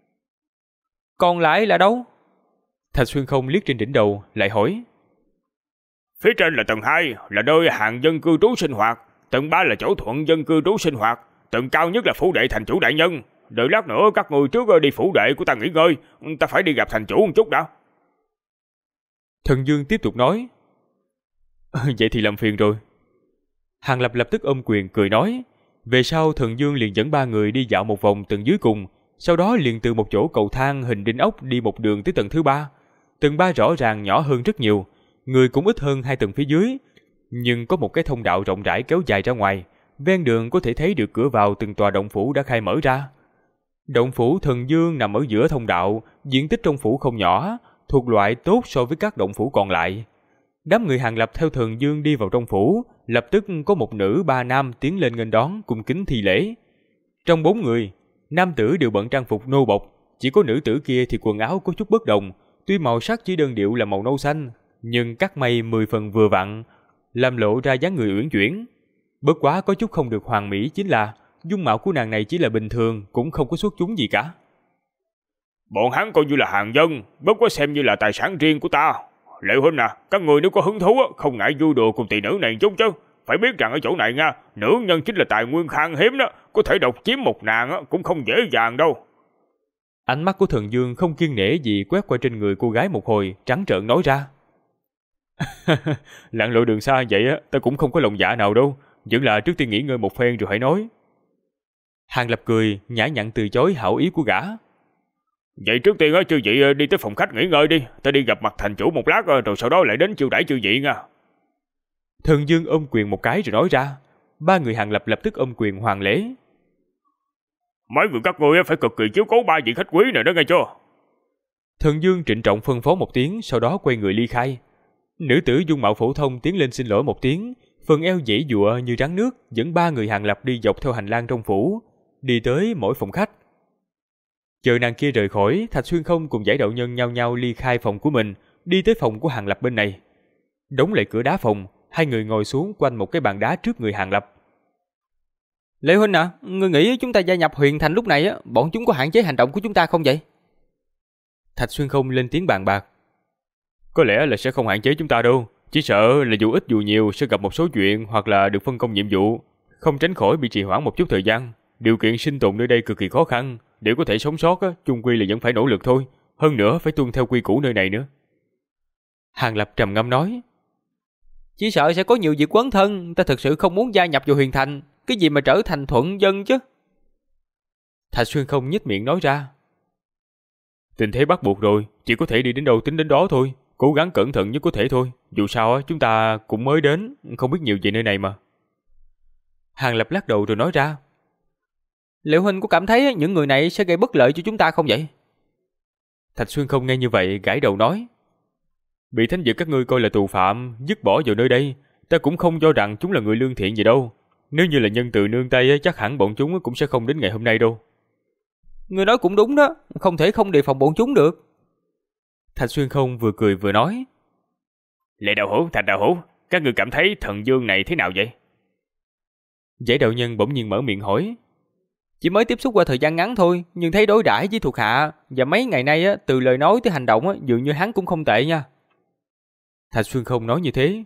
Còn lại là đâu? Thạch Xuyên Không liếc trên đỉnh đầu, lại hỏi. Phía trên là tầng 2, là nơi hàng dân cư trú sinh hoạt. Tầng 3 là chỗ thuận dân cư trú sinh hoạt. Tầng cao nhất là phủ đệ thành chủ đại nhân. Đợi lát nữa các người trước đi phủ đệ của ta nghỉ ngơi. Ta phải đi gặp thành chủ một chút đã. Thần Dương tiếp tục nói. Vậy thì làm phiền rồi. Hàng Lập lập tức ôm quyền cười nói. Về sau Thần Dương liền dẫn 3 người đi dạo một vòng tầng dưới cùng. Sau đó liền từ một chỗ cầu thang hình đinh ốc đi một đường tới tầng thứ 3. Tầng 3 rõ ràng nhỏ hơn rất nhiều, người cũng ít hơn 2 tầng phía dưới, nhưng có một cái thông đạo rộng rãi kéo dài ra ngoài. Ven đường có thể thấy được cửa vào từng tòa động phủ đã khai mở ra. Động phủ Thần Dương nằm ở giữa thông đạo, diện tích trong phủ không nhỏ, thuộc loại tốt so với các động phủ còn lại. Đám người Hàng Lập theo Thần Dương đi vào trong phủ, lập tức có một nữ 3 nam tiến lên nghênh đón cung kính thi lễ. Trong 4 người, nam tử đều bận trang phục nô bộc, chỉ có nữ tử kia thì quần áo có chút bất đồng, tuy màu sắc chỉ đơn điệu là màu nâu xanh, nhưng cắt may 10 phần vừa vặn, làm lộ ra dáng người uyển chuyển. Bất quá có chút không được hoàn mỹ chính là dung mạo của nàng này chỉ là bình thường, cũng không có xuất chúng gì cả. Bọn hắn coi như là hàng dân, bất quá xem như là tài sản riêng của ta. Lệ huynh à, các người nếu có hứng thú không ngại vui đùa cùng tỷ nữ này chút chứ. Phải biết rằng ở chỗ này nha, nữ nhân chính là tài nguyên khan hiếm đó, có thể độc chiếm một nàng cũng không dễ dàng đâu. Ánh mắt của Thần Dương không kiêng nể gì quét qua trên người cô gái một hồi, trắng trợn nói ra. Lặn lội đường xa vậy ta cũng không có lòng dạ nào đâu, vẫn là trước tiên nghỉ ngơi một phen rồi hãy nói. Hàng Lập cười, nhã nhặn từ chối hảo ý của gã. Vậy trước tiên chư vị đi tới phòng khách nghỉ ngơi đi, ta đi gặp mặt thành chủ một lát rồi sau đó lại đến chiêu đãi chư vị nha. Thần Dương ôm quyền một cái rồi nói ra. 3 người Hàng Lập lập tức ôm quyền hoàn lễ. Mấy người các ngươi phải cực kỳ chiếu cố 3 vị khách quý này đó nghe chưa? Thần Dương trịnh trọng phân phó một tiếng, sau đó quay người ly khai. Nữ tử dung mạo phổ thông tiến lên xin lỗi một tiếng, phần eo giãy giụa như rắn nước, dẫn 3 người Hàng Lập đi dọc theo hành lang trong phủ, đi tới mỗi phòng khách. Chờ nàng kia rời khỏi, Thạch Xuyên Không cùng Giải Đạo Nhân nhao nhao ly khai phòng của mình, đi tới phòng của Hàng Lập bên này. Đóng lại cửa đá phòng, 2 người ngồi xuống quanh một cái bàn đá trước người Hàng Lập. Lệ huynh à, ngươi nghĩ chúng ta gia nhập Huyền Thành lúc này bọn chúng có hạn chế hành động của chúng ta không vậy? Thạch Xuyên Không lên tiếng bàn bạc. Có lẽ là sẽ không hạn chế chúng ta đâu, chỉ sợ là dù ít dù nhiều sẽ gặp một số chuyện hoặc là được phân công nhiệm vụ, không tránh khỏi bị trì hoãn một chút thời gian. Điều kiện sinh tồn nơi đây cực kỳ khó khăn, để có thể sống sót chung quy là vẫn phải nỗ lực thôi, hơn nữa phải tuân theo quy củ nơi này nữa. Hàng Lập trầm ngâm nói. Chỉ sợ sẽ có nhiều việc quấn thân, ta thực sự không muốn gia nhập vào Huyền Thành, cái gì mà trở thành thuận dân chứ. Thạch Xuyên Không nhếch miệng nói ra. Tình thế bắt buộc rồi, chỉ có thể đi đến đâu tính đến đó thôi, cố gắng cẩn thận nhất có thể thôi, dù sao chúng ta cũng mới đến, không biết nhiều về nơi này mà. Hàng Lập lắc đầu rồi nói ra. Liệu huynh có cảm thấy những người này sẽ gây bất lợi cho chúng ta không vậy? Thạch Xuyên Không nghe như vậy gãi đầu nói. Bị thánh vực các ngươi coi là tù phạm, dứt bỏ vào nơi đây, ta cũng không cho rằng chúng là người lương thiện gì đâu. Nếu như là nhân từ nương tay chắc hẳn bọn chúng cũng sẽ không đến ngày hôm nay đâu. Ngươi nói cũng đúng đó, không thể không đề phòng bọn chúng được. Thạch Xuyên Không vừa cười vừa nói. Lệ Đạo Hữu, Thạch Đạo Hữu, các ngươi cảm thấy Thần Dương này thế nào vậy? Giải Đạo Nhân bỗng nhiên mở miệng hỏi. Chỉ mới tiếp xúc qua thời gian ngắn thôi, nhưng thấy đối đãi với thuộc hạ, và mấy ngày nay từ lời nói tới hành động dường như hắn cũng không tệ nha. Thạch Xuyên Không nói như thế.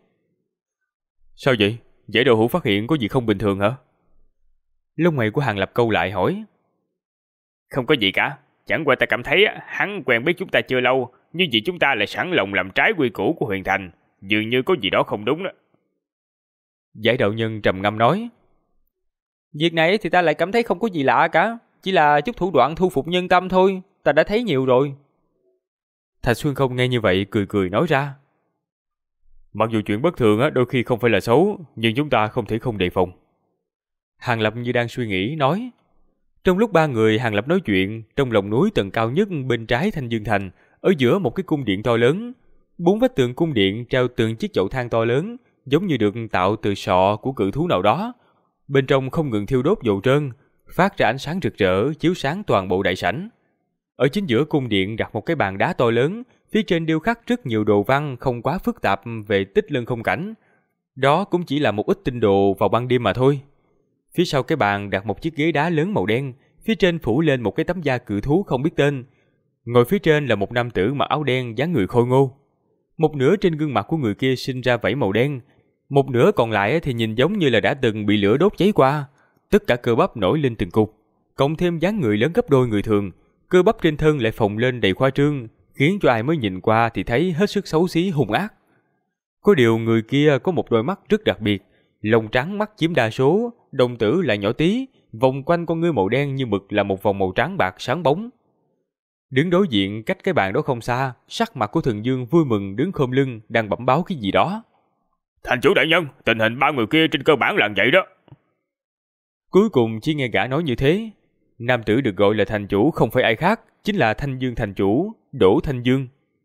Sao vậy? Giải Đạo Hữu phát hiện có gì không bình thường hả? Lông mày của Hàng Lập câu lại hỏi. Không có gì cả, Chẳng qua ta cảm thấy hắn quen biết chúng ta chưa lâu, nhưng vì chúng ta lại sẵn lòng làm trái quy củ của Huyền Thành, dường như có gì đó không đúng đó. Giải đạo nhân trầm ngâm nói. Việc này thì ta lại cảm thấy không có gì lạ cả, chỉ là chút thủ đoạn thu phục nhân tâm thôi, ta đã thấy nhiều rồi. Thạch Xuân Không nghe như vậy cười cười nói ra. Mặc dù chuyện bất thường đôi khi không phải là xấu, nhưng chúng ta không thể không đề phòng. Hàng Lập như đang suy nghĩ nói. Trong lúc ba người Hàng Lập nói chuyện, trong lòng núi tầng cao nhất bên trái Thanh Dương Thành, ở giữa một cái cung điện to lớn, 4 vách tường cung điện treo từng chiếc chậu than to lớn, giống như được tạo từ sọ của cự thú nào đó. Bên trong không ngừng thiêu đốt dầu trơn, phát ra ánh sáng rực rỡ, chiếu sáng toàn bộ đại sảnh. Ở chính giữa cung điện đặt một cái bàn đá to lớn, phía trên điêu khắc rất nhiều đồ văn không quá phức tạp về Tích Lân Không Cảnh. Đó cũng chỉ là một ít tinh đồ vào ban đêm mà thôi. Phía sau cái bàn đặt một chiếc ghế đá lớn màu đen, phía trên phủ lên một cái tấm da cự thú không biết tên. Ngồi phía trên là một nam tử mặc áo đen dáng người khôi ngô. Một nửa trên gương mặt của người kia sinh ra vảy màu đen, một nửa còn lại thì nhìn giống như là đã từng bị lửa đốt cháy qua. Tất cả cơ bắp nổi lên từng cục, cộng thêm dáng người lớn gấp đôi người thường, cơ bắp trên thân lại phồng lên đầy khoa trương, khiến cho ai mới nhìn qua thì thấy hết sức xấu xí hung ác. Có điều người kia có một đôi mắt rất đặc biệt, lông trắng mắt chiếm đa số, đồng tử lại nhỏ tí, vòng quanh con ngươi màu đen như mực là một vòng màu trắng bạc sáng bóng. Đứng đối diện cách cái bàn đó không xa, sắc mặt của Thần Dương vui mừng đứng khom lưng đang bẩm báo cái gì đó. Thành chủ đại nhân, tình hình ba người kia trên cơ bản là vậy đó. Cuối cùng chỉ nghe gã nói như thế. Nam tử được gọi là thành chủ không phải ai khác, chính là Thanh Dương thành chủ, Đỗ Thanh Dương.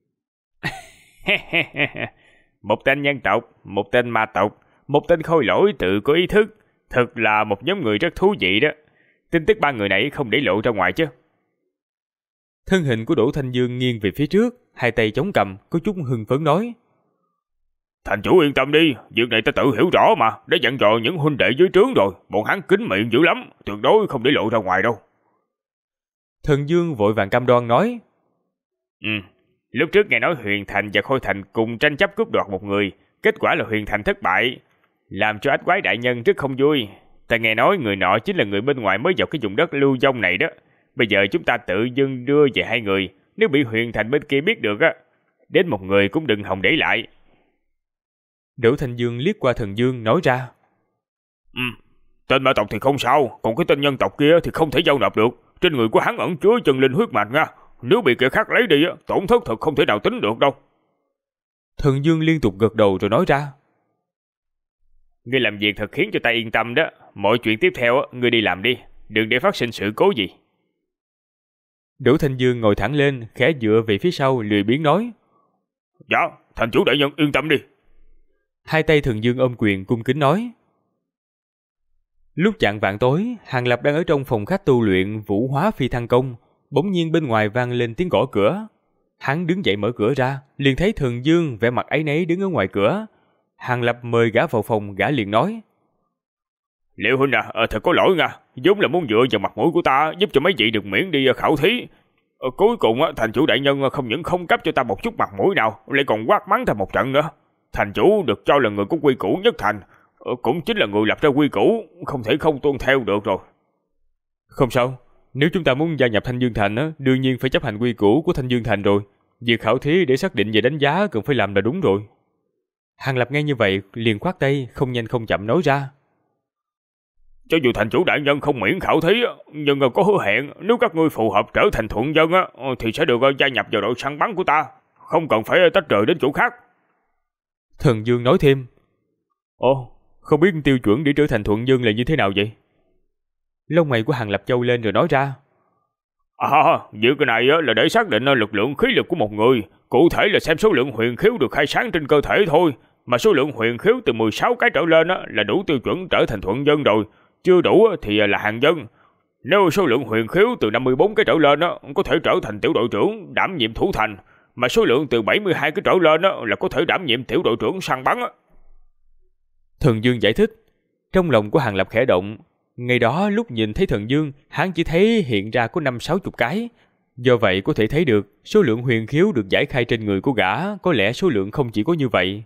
Một tên nhân tộc, một tên ma tộc, một tên khôi lỗi tự có ý thức, thật là một nhóm người rất thú vị đó. Tin tức ba người này không để lộ ra ngoài chứ. Thân hình của Đỗ Thanh Dương nghiêng về phía trước, hai tay chống cằm, có chút hưng phấn nói. Thành chủ yên tâm đi, việc này ta tự hiểu rõ mà, đã dặn dò những huynh đệ dưới trướng rồi, bọn hắn kín miệng dữ lắm, tuyệt đối không để lộ ra ngoài đâu. Thần Dương vội vàng cam đoan nói. Lúc trước nghe nói Huyền Thành và Khôi Thành cùng tranh chấp cướp đoạt một người, kết quả là Huyền Thành thất bại, làm cho Ách Quái đại nhân rất không vui. Ta nghe nói người nọ chính là người bên ngoài mới vào cái vùng đất lưu vong này đó. Bây giờ chúng ta tự dưng đưa về hai người, nếu bị Huyền Thành bên kia biết được đến một người cũng đừng hòng để lại. Đỗ Thanh Dương liếc qua Thần Dương nói ra. Tên ma tộc thì không sao, còn cái tên nhân tộc kia thì không thể giao nộp được. Trên người của hắn ẩn chứa chân linh huyết mạch nha, nếu bị kẻ khác lấy đi tổn thất thật không thể nào tính được đâu. Thần Dương liên tục gật đầu rồi nói ra. Ngươi làm việc thật khiến cho ta yên tâm đó, mọi chuyện tiếp theo ngươi đi làm đi, đừng để phát sinh sự cố gì. Đỗ Thanh Dương ngồi thẳng lên, khẽ dựa về phía sau lười biếng nói. Dạ, thành chủ đại nhân yên tâm đi. Hai tay Thần Dương ôm quyền cung kính nói. Lúc chạng vạng tối, Hàng Lập đang ở trong phòng khách tu luyện Vũ Hóa Phi Thăng Công, bỗng nhiên bên ngoài vang lên tiếng gõ cửa. Hắn đứng dậy mở cửa ra, liền thấy Thần Dương vẻ mặt áy náy đứng ở ngoài cửa. Hàng Lập mời gã vào phòng, gã liền nói. Liệu huynh thật có lỗi nha, vốn là muốn dựa vào mặt mũi của ta giúp cho mấy vị được miễn đi khảo thí. Cuối cùng thành chủ đại nhân không những không cấp cho ta một chút mặt mũi nào, lại còn quát mắng ta một trận nữa. Thành chủ được cho là người có quy củ nhất thành, cũng chính là người lập ra quy củ, không thể không tuân theo được rồi. Không sao, nếu chúng ta muốn gia nhập Thanh Dương Thành đương nhiên phải chấp hành quy củ của Thanh Dương Thành rồi. Việc khảo thí để xác định về đánh giá cần phải làm là đúng rồi. Hàng Lập nghe như vậy liền khoát tay, không nhanh không chậm nói ra. Cho dù thành chủ đại nhân không miễn khảo thí, nhưng có hứa hẹn nếu các ngươi phù hợp trở thành thuận dân thì sẽ được gia nhập vào đội săn bắn của ta, không cần phải tách rời đến chỗ khác. Thần Dương nói thêm. Ồ, không biết tiêu chuẩn để trở thành thuận dân là như thế nào vậy? Lông mày của Hàng Lập châu lên rồi nói ra. Việc cái này là để xác định lực lượng khí lực của một người, cụ thể là xem số lượng huyền khiếu được khai sáng trên cơ thể thôi, mà số lượng huyền khiếu từ 16 cái trở lên là đủ tiêu chuẩn trở thành thuận dân rồi, chưa đủ thì là hàng dân. Nếu số lượng huyền khiếu từ 54 cái trở lên có thể trở thành tiểu đội trưởng đảm nhiệm thủ thành, mà số lượng từ 72 cái trở lên là có thể đảm nhiệm tiểu đội trưởng săn bắn. Thần Dương giải thích. Trong lòng của Hàng Lập khẽ động. Ngày đó lúc nhìn thấy Thần Dương, hắn chỉ thấy hiện ra có 50-60 cái. Do vậy có thể thấy được số lượng huyền khiếu được giải khai trên người của gã có lẽ số lượng không chỉ có như vậy.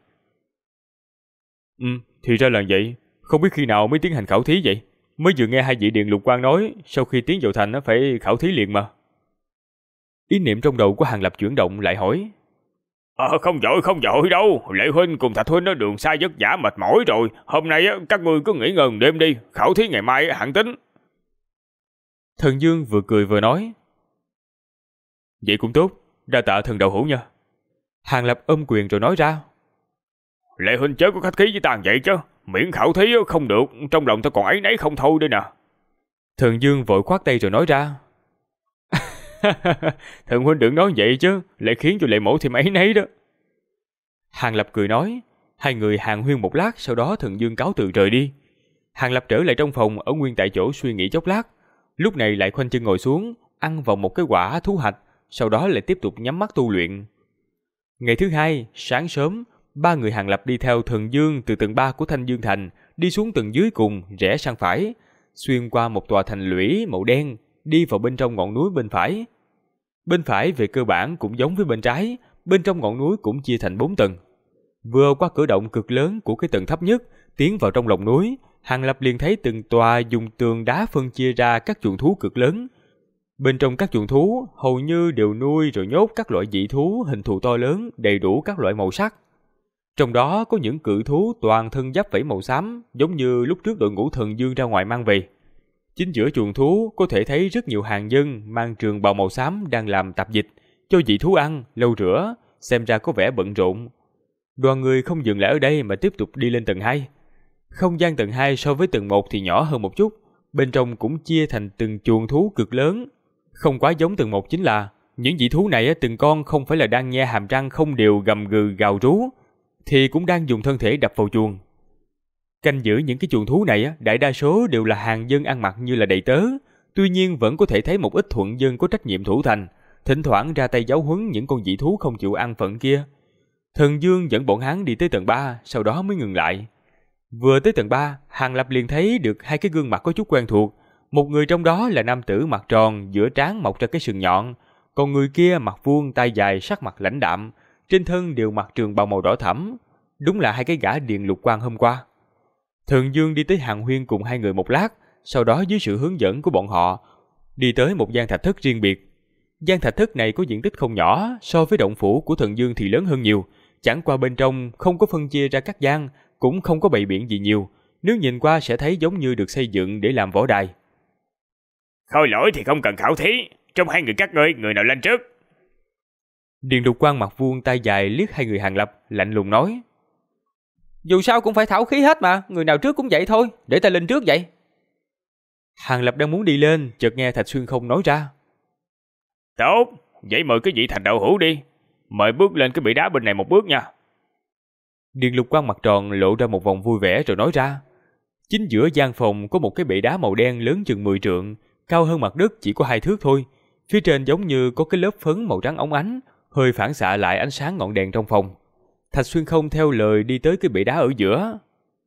Thì ra là vậy. Không biết khi nào mới tiến hành khảo thí vậy? Mới vừa nghe hai vị Điện Lục Quan nói sau khi tiến vào thành phải khảo thí liền mà. Ý niệm trong đầu của Hàng Lập chuyển động lại hỏi. Không vội đâu. Lệ huynh cùng Thạch huynh ở đường xa vất vả mệt mỏi rồi. Hôm nay các ngươi cứ nghỉ ngơi đêm đi. Khảo thí ngày mai hẳn tính. Thần Dương vừa cười vừa nói. Vậy cũng tốt, đa tạ thần đạo hữu nha. Hàng Lập ôm quyền rồi nói ra. Lệ huynh chớ có khách khí với ta vậy chứ. Miễn khảo thí không được, trong lòng ta còn áy náy không thôi đây nè. Thần Dương vội khoát tay rồi nói ra. Thần huynh đừng nói vậy chứ, lại khiến cho Lệ mẫu thêm áy náy đó. Hàng Lập cười nói. Hai người hàn huyên một lát, sau đó Thần Dương cáo từ rời đi. Hàng Lập trở lại trong phòng, ở nguyên tại chỗ suy nghĩ chốc lát. Lúc này lại khoanh chân ngồi xuống, ăn vào một cái quả thú hạch, sau đó lại tiếp tục nhắm mắt tu luyện. Ngày thứ hai, sáng sớm, ba người Hàng Lập đi theo Thần Dương từ tầng 3 của Thanh Dương Thành, đi xuống tầng dưới cùng, rẽ sang phải, xuyên qua một tòa thành lũy màu đen, đi vào bên trong ngọn núi bên phải. Bên phải về cơ bản cũng giống với bên trái, bên trong ngọn núi cũng chia thành 4 tầng. Vừa qua cửa động cực lớn của cái tầng thấp nhất, tiến vào trong lòng núi, Hàng Lập liền thấy từng tòa dùng tường đá phân chia ra các chuồng thú cực lớn. Bên trong các chuồng thú hầu như đều nuôi rồi nhốt các loại dị thú hình thù to lớn, đầy đủ các loại màu sắc. Trong đó có những cự thú toàn thân giáp vảy màu xám, giống như lúc trước đội ngũ Thần Dương ra ngoài mang về. Chính giữa chuồng thú có thể thấy rất nhiều hàng dân mang trường bào màu xám đang làm tạp dịch, cho dị thú ăn, lau rửa, xem ra có vẻ bận rộn. Đoàn người không dừng lại ở đây mà tiếp tục đi lên tầng 2. Không gian tầng 2 so với tầng 1 thì nhỏ hơn một chút, bên trong cũng chia thành từng chuồng thú cực lớn. Không quá giống tầng 1 chính là, những dị thú này từng con không phải là đang nhe hàm răng không đều gầm gừ gào rú, thì cũng đang dùng thân thể đập vào chuồng. Canh giữ những cái chuồng thú này, đại đa số đều là hàng dân ăn mặc như là đầy tớ, tuy nhiên vẫn có thể thấy một ít thuận dân có trách nhiệm thủ thành, thỉnh thoảng ra tay giáo huấn những con dị thú không chịu ăn phận kia. Thần Dương dẫn bọn hắn đi tới tầng 3, sau đó mới ngừng lại. Vừa tới tầng 3, Hàng Lập liền thấy được hai cái gương mặt có chút quen thuộc. Một người trong đó là nam tử mặt tròn, giữa trán mọc ra cái sừng nhọn, còn người kia mặt vuông, tai dài, sắc mặt lãnh đạm, trên thân đều mặc trường bào màu đỏ thẫm. Đúng là hai cái gã Điện Lục Quang hôm qua. Thần Dương đi tới Hàng Huyên cùng hai người một lát, sau đó dưới sự hướng dẫn của bọn họ, đi tới một gian thạch thất riêng biệt. Gian thạch thất này có diện tích không nhỏ, so với động phủ của Thần Dương thì lớn hơn nhiều, chẳng qua bên trong không có phân chia ra các gian, cũng không có bày biện gì nhiều, nếu nhìn qua sẽ thấy giống như được xây dựng để làm võ đài. Khôi lỗi thì không cần khảo thí, trong hai người các ngươi, người nào lên trước? Điền Lục Quang mặt vuông tay dài liếc hai người Hàng Lập, lạnh lùng nói. Dù sao cũng phải thảo khí hết mà, người nào trước cũng vậy thôi, để ta lên trước vậy. Hàng Lập đang muốn đi lên, chợt nghe Thạch Xuyên Không nói ra. Tốt, vậy mời cái vị Thạch đạo hữu đi, mời bước lên cái bệ đá bên này một bước nha. Điền Lục Quang mặt tròn lộ ra một vòng vui vẻ rồi nói ra. Chính giữa gian phòng có một cái bệ đá màu đen lớn chừng 10 trượng, cao hơn mặt đất chỉ có 2 thước thôi. Phía trên giống như có cái lớp phấn màu trắng óng ánh, hơi phản xạ lại ánh sáng ngọn đèn trong phòng. Thạch Xuyên Không theo lời đi tới cái bệ đá ở giữa.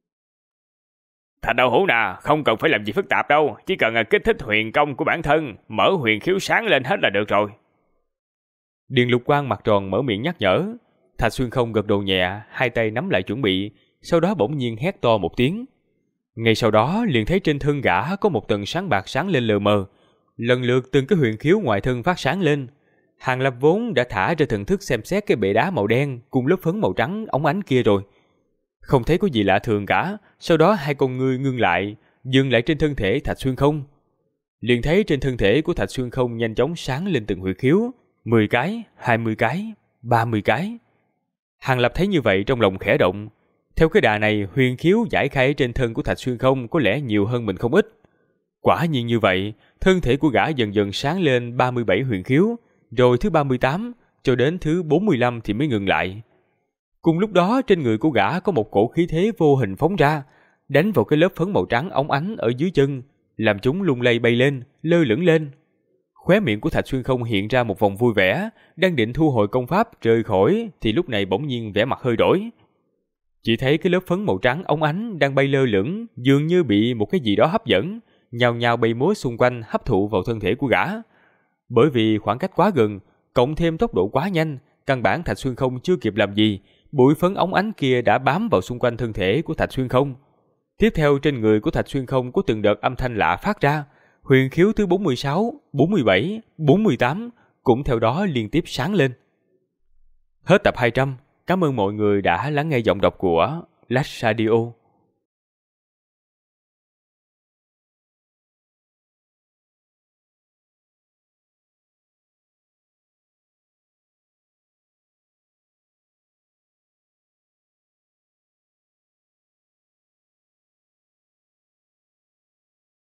Thạch đạo hữu nè, không cần phải làm gì phức tạp đâu, chỉ cần kích thích huyền công của bản thân, mở huyền khiếu sáng lên hết là được rồi. Điền Lục Quang mặt tròn mở miệng nhắc nhở. Thạch Xuyên Không gật đầu nhẹ, hai tay nắm lại chuẩn bị, sau đó bỗng nhiên hét to một tiếng. Ngay sau đó liền thấy trên thân gã có một tầng sáng bạc sáng lên lờ mờ, lần lượt từng cái huyền khiếu ngoài thân phát sáng lên. Hàng Lập vốn đã thả ra thần thức xem xét cái bệ đá màu đen cùng lớp phấn màu trắng óng ánh kia rồi, không thấy có gì lạ thường cả. Sau đó hai con ngươi ngưng lại, dừng lại trên thân thể Thạch Xuyên Không. Liền thấy trên thân thể của Thạch Xuyên Không nhanh chóng sáng lên từng huyền khiếu, 10 cái, 20 cái, 30 cái. Hàng Lập thấy như vậy trong lòng khẽ động. Theo cái đà này, huyền khiếu giải khai trên thân của Thạch Xuyên Không có lẽ nhiều hơn mình không ít. Quả nhiên như vậy, thân thể của gã dần dần sáng lên 37 huyền khiếu, rồi thứ 38, cho đến thứ 45 thì mới ngừng lại. Cùng lúc đó trên người của gã có một cổ khí thế vô hình phóng ra, đánh vào cái lớp phấn màu trắng óng ánh ở dưới chân, làm chúng lung lay bay lên, lơ lửng lên. Khóe miệng của Thạch Xuyên Không hiện ra một vòng vui vẻ, đang định thu hồi công pháp rời khỏi thì lúc này bỗng nhiên vẻ mặt hơi đổi. Chỉ thấy cái lớp phấn màu trắng óng ánh đang bay lơ lửng, dường như bị một cái gì đó hấp dẫn, nhào nhào bay múa xung quanh hấp thụ vào thân thể của gã. Bởi vì khoảng cách quá gần, cộng thêm tốc độ quá nhanh, căn bản Thạch Xuyên Không chưa kịp làm gì, bụi phấn óng ánh kia đã bám vào xung quanh thân thể của Thạch Xuyên Không. Tiếp theo trên người của Thạch Xuyên Không có từng đợt âm thanh lạ phát ra, huyền khiếu thứ 46, 47, 48 cũng theo đó liên tiếp sáng lên. Hết tập 200, cảm ơn mọi người đã lắng nghe giọng đọc của Lách Radio.